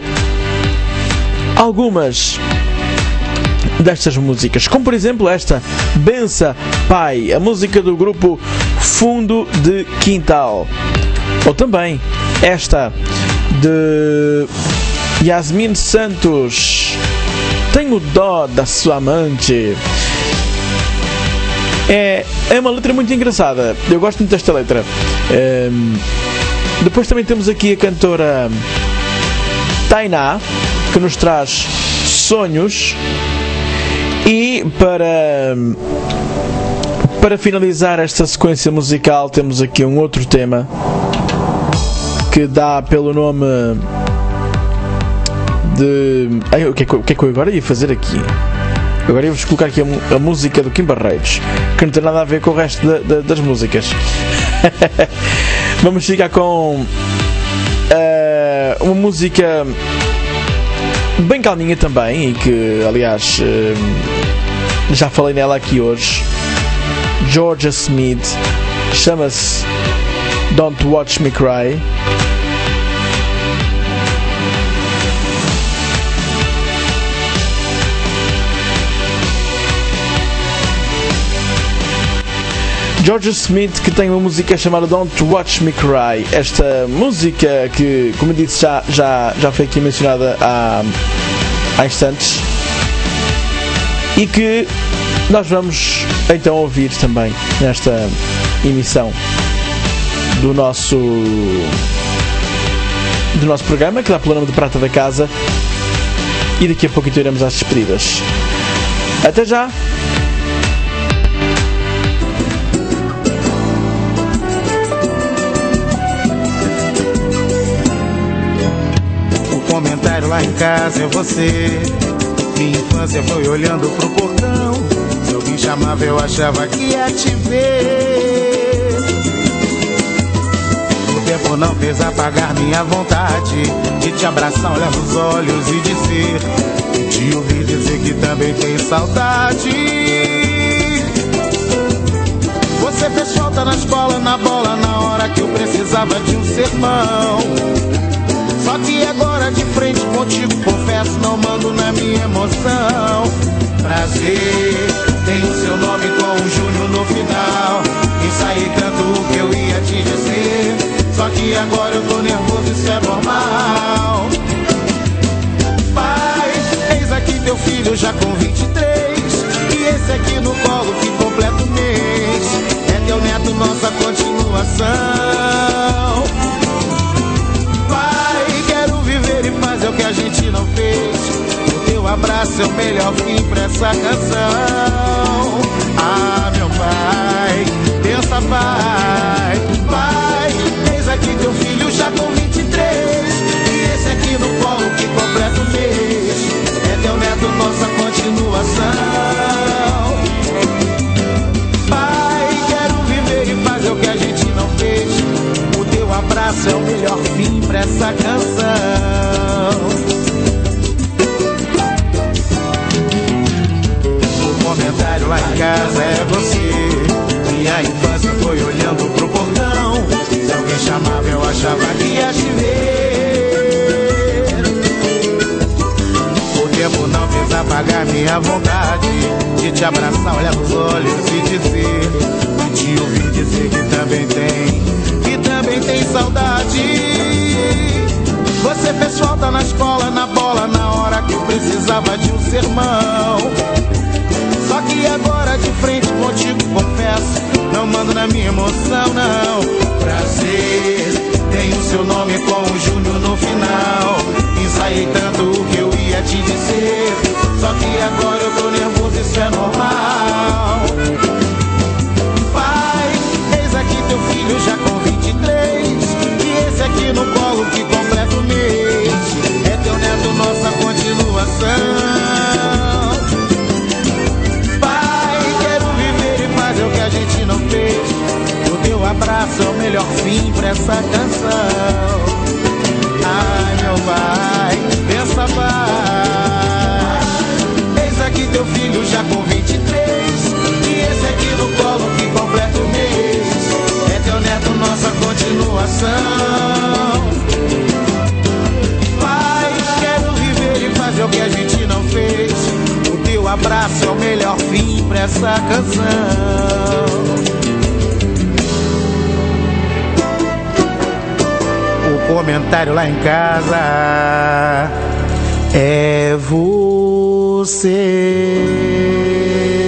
Speaker 3: algumas destas músicas, como por exemplo esta Bença Pai, a música do grupo Fundo de Quintal, ou também esta de Yasmin Santos, Tenho Dó da Sua Amante. É, é uma letra muito engraçada, eu gosto muito desta letra. Um, depois também temos aqui a cantora Tainá, que nos traz Sonhos. E para, para finalizar esta sequência musical, temos aqui um outro tema que dá pelo nome de... Ai, o, que é que, o que é que eu agora ia fazer aqui? Agora ia-vos colocar aqui a, a música do Kim Barreiros, que não tem nada a ver com o resto de, de, das músicas. Vamos ficar com uh, uma música bem calminha também, e que aliás uh, já falei nela aqui hoje. Georgia Smith, chama-se Don't Watch Me Cry. Georgia Smith, que tem uma música chamada Don't Watch Me Cry. Esta música que, como eu disse, já, já, já foi aqui mencionada há, há instantes, e que nós vamos então ouvir também nesta emissão do nosso do nosso programa, que dá pelo nome de Prata da Casa, e daqui a pouco iremos às despedidas. Até já!
Speaker 12: O comentário lá em casa é você. Minha infância foi olhando pro portão. Se alguém chamava eu achava que ia te ver. O tempo não fez apagar minha vontade de te abraçar, olhar nos olhos e dizer, de ouvir dizer que também tem saudade. Você fez falta na escola, na bola, na hora que eu precisava de um sermão. Só que agora de frente contigo, confesso, não mando na minha emoção. Prazer, tem o seu nome com o Júnior no final. Ensaiei tanto o que eu ia te dizer, só que agora eu tô nervoso, isso é normal. Pai, eis aqui teu filho já com vinte e três, e esse aqui no colo que completa o mês. É teu neto, nossa continuação. E fazer o que a gente não fez. O teu abraço é o melhor fim pra essa canção. Ah, meu pai, pensa, pai. Pai, eis aqui teu filho já com vinte e três, e esse aqui no colo que completa o mês. É teu neto, nossa continuação. Pai, quero viver e fazer o que a gente não fez. O teu abraço é o melhor fim pra essa canção. O comentário lá em casa é você. Minha infância foi olhando pro portão. Se alguém chamava eu achava que ia te ver. O tempo não fez apagar minha vontade de te abraçar, olhar nos olhos e dizer, de te ouvir dizer que também tem, que também tem saudade. Você fez falta na escola, na bola, na hora que eu precisava de um sermão. Só que agora de frente contigo, confesso, não mando na minha emoção, não. Prazer, tem o seu nome com o Júnior no final. Ensaiei tanto o que eu ia te dizer, só que agora eu tô nervoso, isso é normal. Pai, eis aqui teu filho já com vinte e três, e esse aqui no colo que completa o mês. É teu neto, nossa continuação. Pai, quero viver e fazer o que a gente não fez. O teu abraço é o melhor fim pra essa canção. Ai, meu pai, pensa, pai. Eis aqui teu filho já com vinte e três, e esse aqui no colo que completa o mês. É teu neto, nossa continuação. Pai, quero viver e fazer o que a gente não fez. O teu abraço é o melhor fim pra essa canção. O comentário lá em casa é você.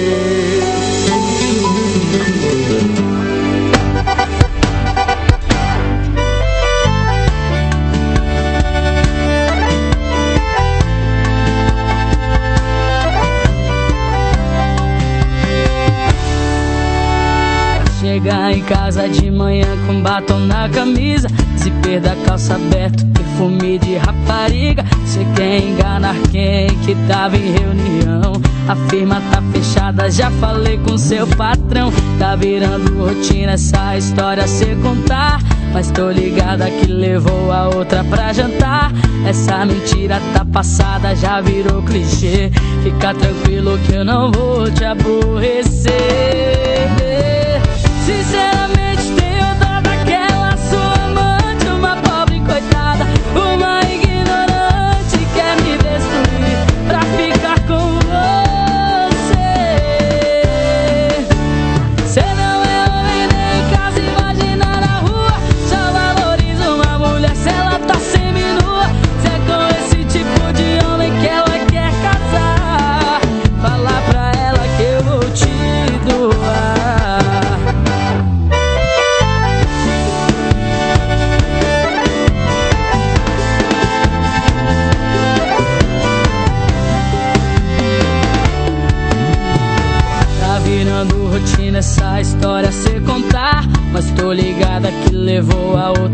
Speaker 13: Chegar em casa de manhã com batom na camisa, zíper da calça aberto, perfume de rapariga. Cê quer enganar quem que tava em reunião? A firma tá fechada, já falei com seu patrão. Tá virando rotina essa história cê contar, mas tô ligada que levou a outra pra jantar. Essa mentira tá passada, já virou clichê. Fica tranquilo que eu não vou te aborrecer. Sinceramente tenho dó daquela sua amante, uma pobre coitada, uma ignorante, quer me destruir pra ficar com você. Cê não é homem nem em casa, imagina na rua. Só valoriza uma mulher se ela tá seminua. Se é com esse tipo de homem que ela quer casar, fala pra ela que eu vou te doar.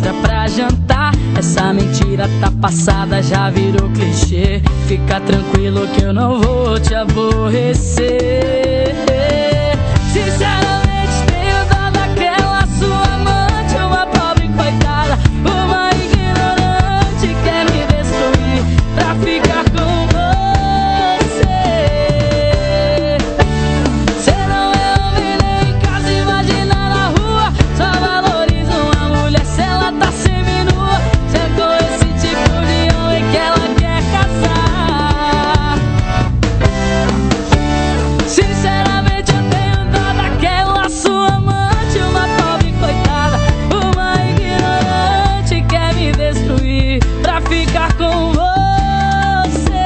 Speaker 13: outra pra jantar. Essa mentira tá passada, já virou clichê. Fica tranquilo que eu não vou te aborrecer. Sinceramente tenho dó daquela sua amante, uma pobre coitada, uma ignorante, quer me destruir pra ficar com você. Cê não é homem nem em casa, imagina na rua. Só valoriza uma mulher se ela tá seminua. Se é com esse tipo de homem que ela quer casar. Sinceramente eu tenho dó daquela sua amante, uma pobre coitada, uma ignorante, quer me destruir pra ficar com você.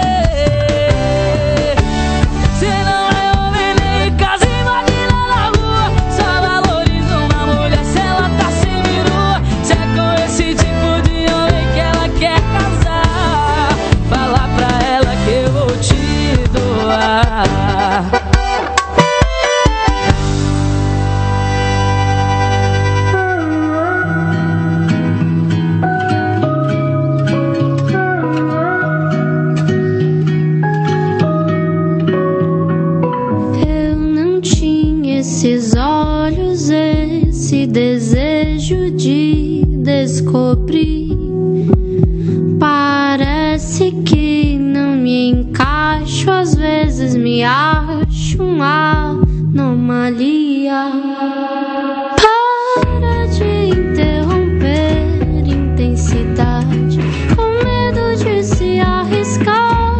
Speaker 13: Cê não é homem nem em casa, imagina na rua. Só valoriza uma mulher se ela tá seminua. Se é com esse tipo de homem que ela quer casar, fala pra ela que eu vou te doar.
Speaker 5: Eu não tinha esses olhos, esse desejo de descobrir. Parece que não me encaixo, às vezes me acho uma anomalia. Para de interromper intensidade, com medo de se arriscar.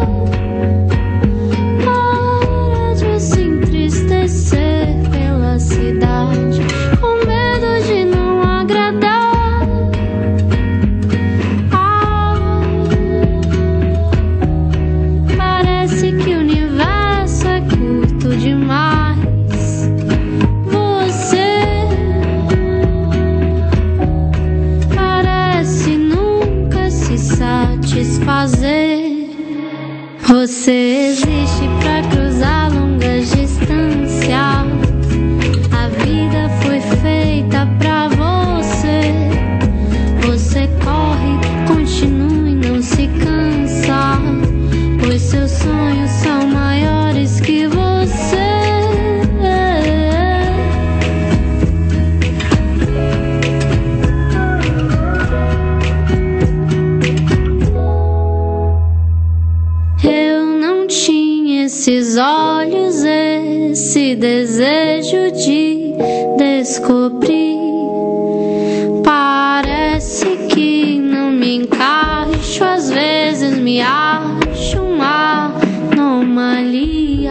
Speaker 5: Para de se entristecer pela cidade, com medo de não agradar. Ah, parece que o universo é curto demais. Você parece nunca se satisfazer. Você existe pra cruzar longas distâncias. A vida foi feita pra você. Você corre, continua e não se cansa, pois seus sonhos são maiores que você. Eu não tinha esses olhos, esse desejo de descobrir. Parece que não me encaixo, às vezes me acho uma anomalia.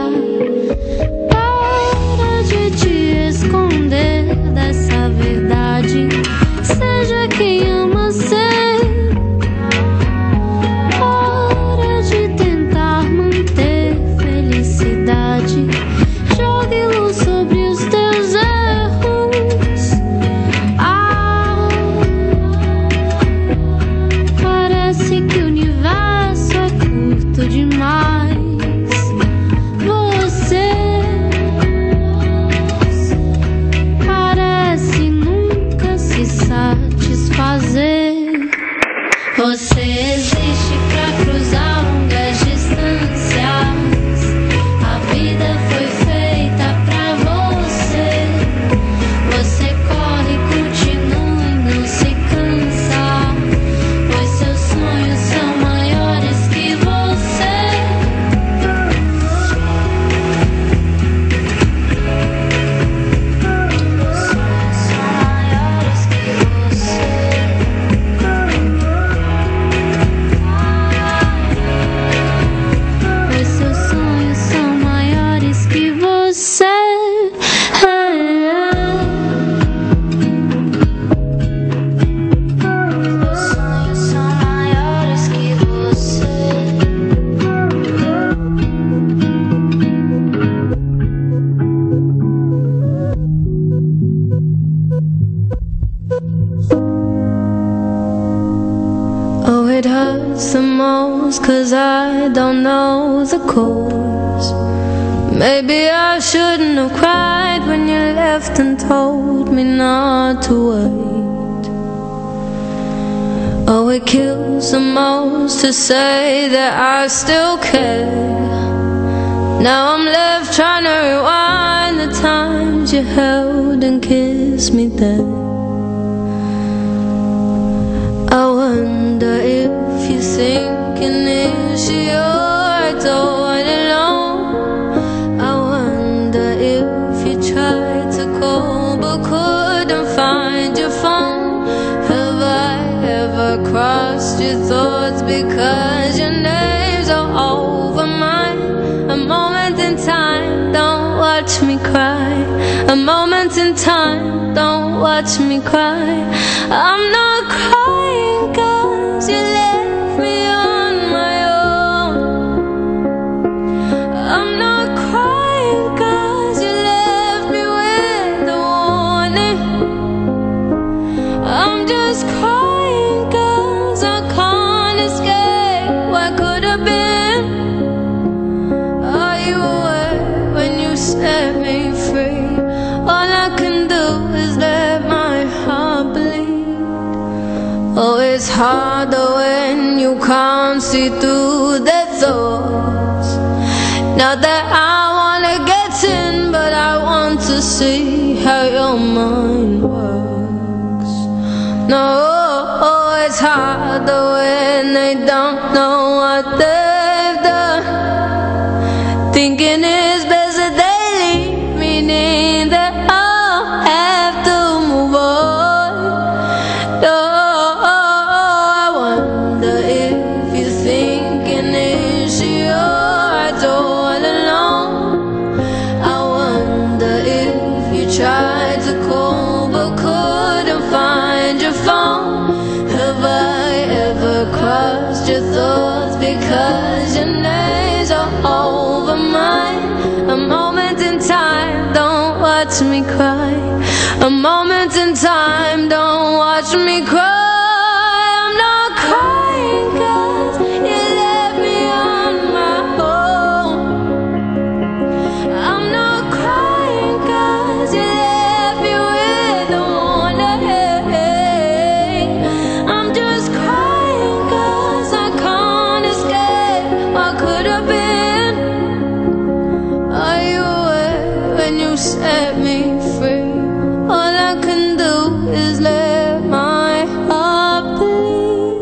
Speaker 5: Para de te esconder dessa verdade, seja quem ama ser. Para de tentar manter felicidade, jogue luz sobre os teus erros. Ah, parece que o universo é curto demais. Você parece nunca se satisfazer. Você existe pra cruzar longas distâncias. A vida foi feita pra você. Você corre, continua e não se cansa, pois seus sonhos são maiores que você. Seus sonhos são maiores que você. Pois seus sonhos são maiores que você. Seus sonhos são maiores que você. Oh, it hurts the most 'cause I don't know the cause. Maybe I shouldn't have cried when you left and told me not to wait. it kills the most to say that I still care. Now I'm left trying to rewind the times you held and kissed me then. I wonder if you're thinking, is she yours all alone? I wonder if you tried to call but couldn't find your phone. Have I ever crossed your thoughts because your names are over mine? A moment in time, don't watch me cry. A moment in time, don't watch me cry. I'm not crying 'cause you left me on my own. I'm not crying 'cause you left me with a warning. I'm just crying 'cause I can't escape what could have been. Are you aware when you set me free? All I can do is let my heart bleed. Oh, it's harder when you can't see through their thoughts. Not that I wanna get in, but I want to see how your mind works. No, oh, it's harder when they don't know what they've done. Thinking it's best that they leave, meaning that I'll have to move on. No, I wonder if you're thinking, is she yours all alone? I wonder if you tried to call but couldn't find your phone. Have I ever crossed your thoughts because your names are over mine? A moment in time, don't watch me cry. A moment in time, don't watch me cry. I'm not crying 'cause you left me on my own. I'm not crying 'cause you left me with a warning. I'm just crying 'cause I can't escape what could have been. Are you aware when you set me free? All I can do is let my heart bleed.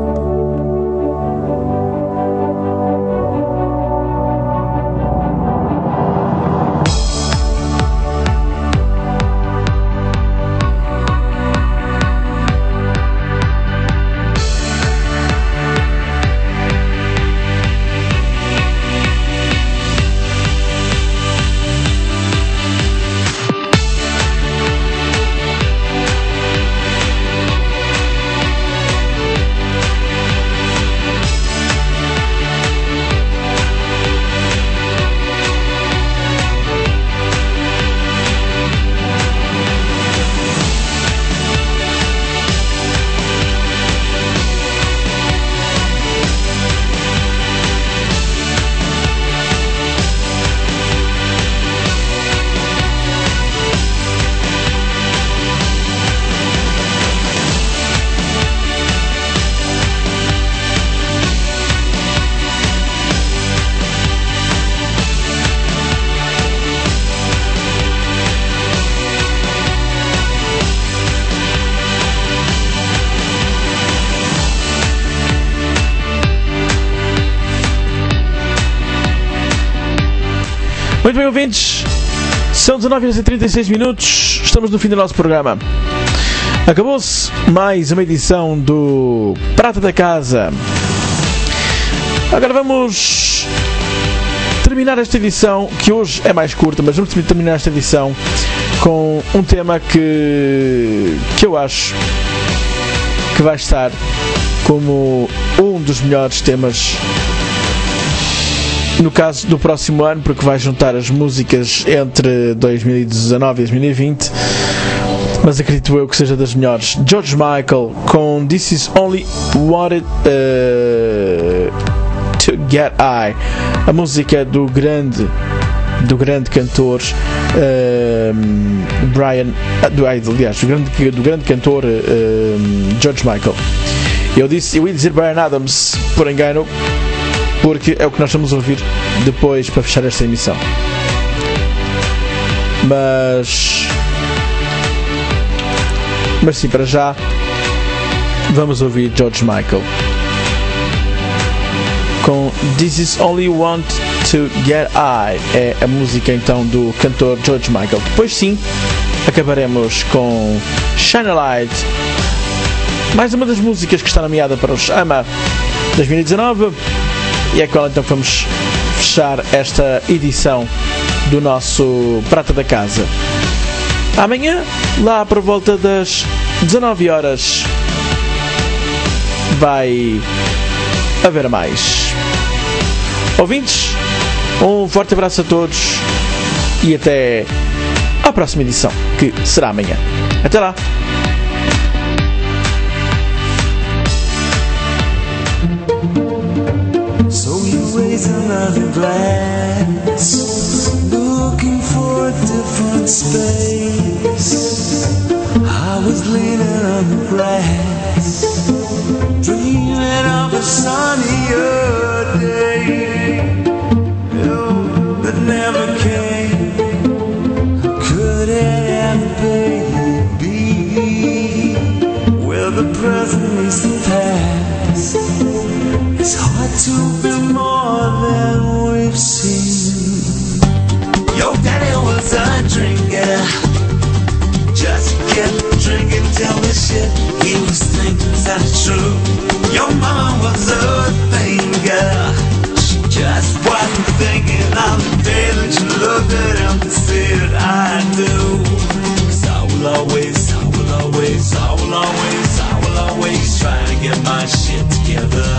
Speaker 3: Muito bem, ouvintes, são dezenove horas e trinta e seis minutos, estamos no fim do nosso programa. Acabou-se mais uma edição do Prata da Casa. Agora vamos terminar esta edição, que hoje é mais curta, mas vamos terminar esta edição com um tema que, que eu acho que vai estar como um dos melhores temas no caso do próximo ano, porque vai juntar as músicas entre dois mil e dezanove e dois mil e vinte, mas acredito eu que seja das melhores. George Michael com This Is Only What It uh, To Get High, a música do grande do grande cantor uh, Brian, do, aliás, do grande, do grande cantor uh, George Michael. Eu disse, eu ia dizer Bryan Adams por engano, porque é o que nós vamos ouvir depois para fechar esta emissão. Mas Mas sim, para já vamos ouvir George Michael com This Is Only Want to Get High. É a música então do cantor George Michael. Depois sim acabaremos com Shine a Light, mais uma das músicas que está nomeada para os AMA dois mil e dezanove, e é com ela então que vamos fechar esta edição do nosso Prata da Casa. Amanhã, lá por volta das dezanove horas, vai haver mais. Ouvintes, um forte abraço a todos e até à próxima edição, que será amanhã. Até lá!
Speaker 11: So you raise another glass, looking for a different space. I was leaning on the grass, dreaming of a sunnier day, oh, that never came. Could it ever be where the present meets the past? It's hard to be more than we've seen. Your daddy was a drinker, just kept drinking till the shit he was thinking's not true. Your mama was a thinker, she just wasn't thinking on the day that you looked at him and said I do. 'Cause I will always, I will always, I will always, I will always try to get my shit together.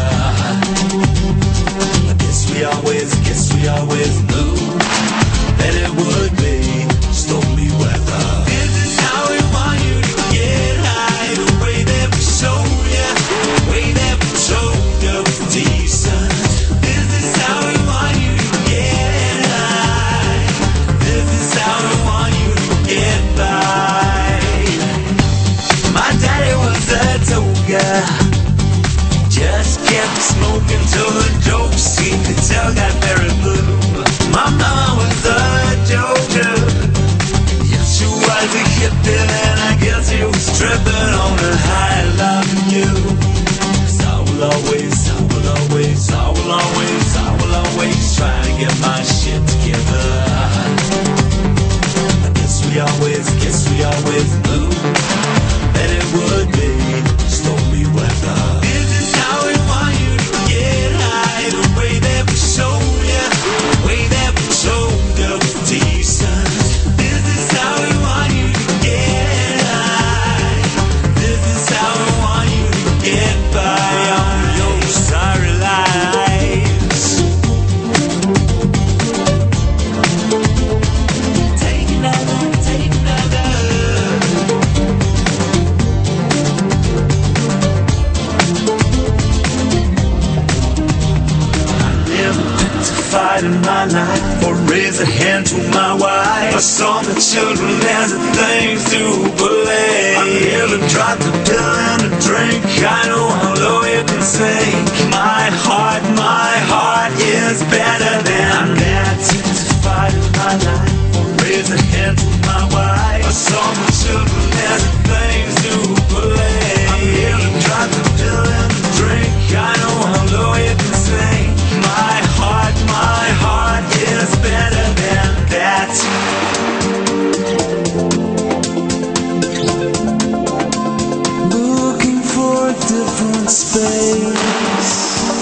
Speaker 11: I guess we always, guess we always knew that it would be stormy weather. This is how we want you to get high, the way that we show you, the way that we showed you was decent. This is how we want you to get high, this is how we want you to get by. My daddy was a toga, just kept smoking till the jokes he could tell got very blue. My mama was a joker, yes she was a hippie, and I guess he was tripping on a high loving you. 'Cause I will always, I will always, I will always, I will always try to get my shit together. I guess we always, guess we always knew that it would be stormy weather. This is how we want you to get high, the way that we show you, the way that we showed you was decent. This is how we want you to get high, this is how we want you to get by on your sorry lives. Take another, take another. Fight in my life or raise a hand to my wife. I saw the children as the things to believe. I never dropped a pill and a drink. I know how low you can sink. My heart, my heart is better than that. To fight in my life or raise a hand to my wife. I saw the children as the things to believe. I never dropped a pill and a drink. I know how low you can sink. My heart, my heart is better than that. Looking for a different space,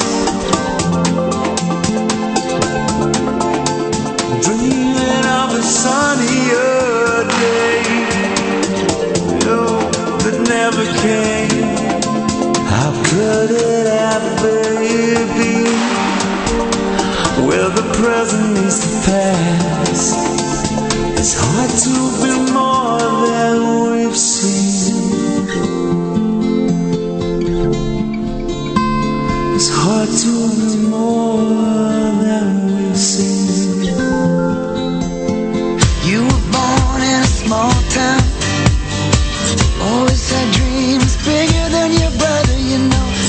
Speaker 11: dreaming of a sunnier day, oh, that never came. How could it ever be where the present meets the past? It's hard to be more than we've seen. It's hard to be more than we've seen. You were born in a small town, always had dreams bigger than your brother, you know.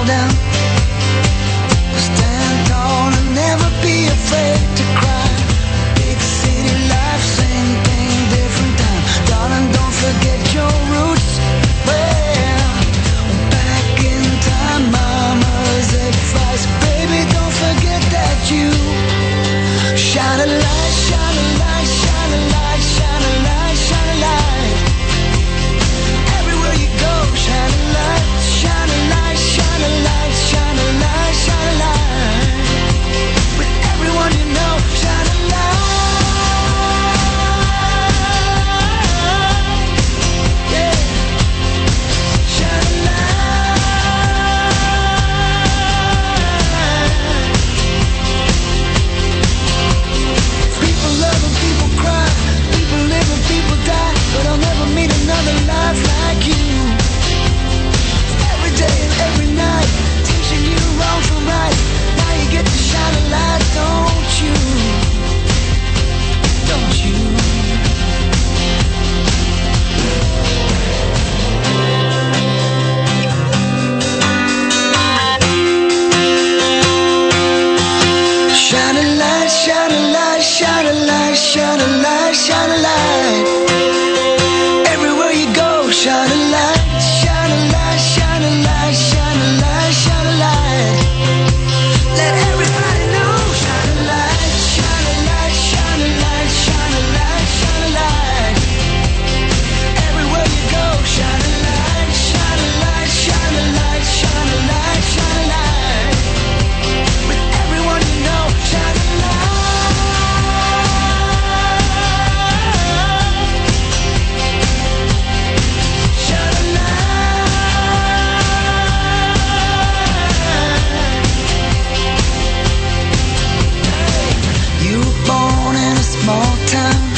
Speaker 11: down. Stand tall and never be afraid to cry. Big city life, same thing, different time. Darling, don't forget your roots. Well, back in time, mama's advice. Baby, don't forget that you shine a light, shine a light, shine a light, shine a light, shine a light. Everywhere you go, shine a light, shine a light, shine a light, shine a light, shine a light. With everyone you know, shine a light. Yeah, shine a light. People love and people cry, people live and people die, but I'll never meet another life like you. Every day and every night, teaching you wrong from right. Now you get to shine a light, don't you? Don't you? Shine a light, shine a light, shine a light, shine a light, shine a light. Everywhere you go, shine a light, shine a light, shine a light, shine a light, shine a light. Let everybody know, shine a light, shine a light, shine a light, shine a light, shine a light. Everywhere you go, shine a light, shine a light, shine a light, shine a light, shine a light. With everyone you know, shine a light. Shine a light. You were born in a small town.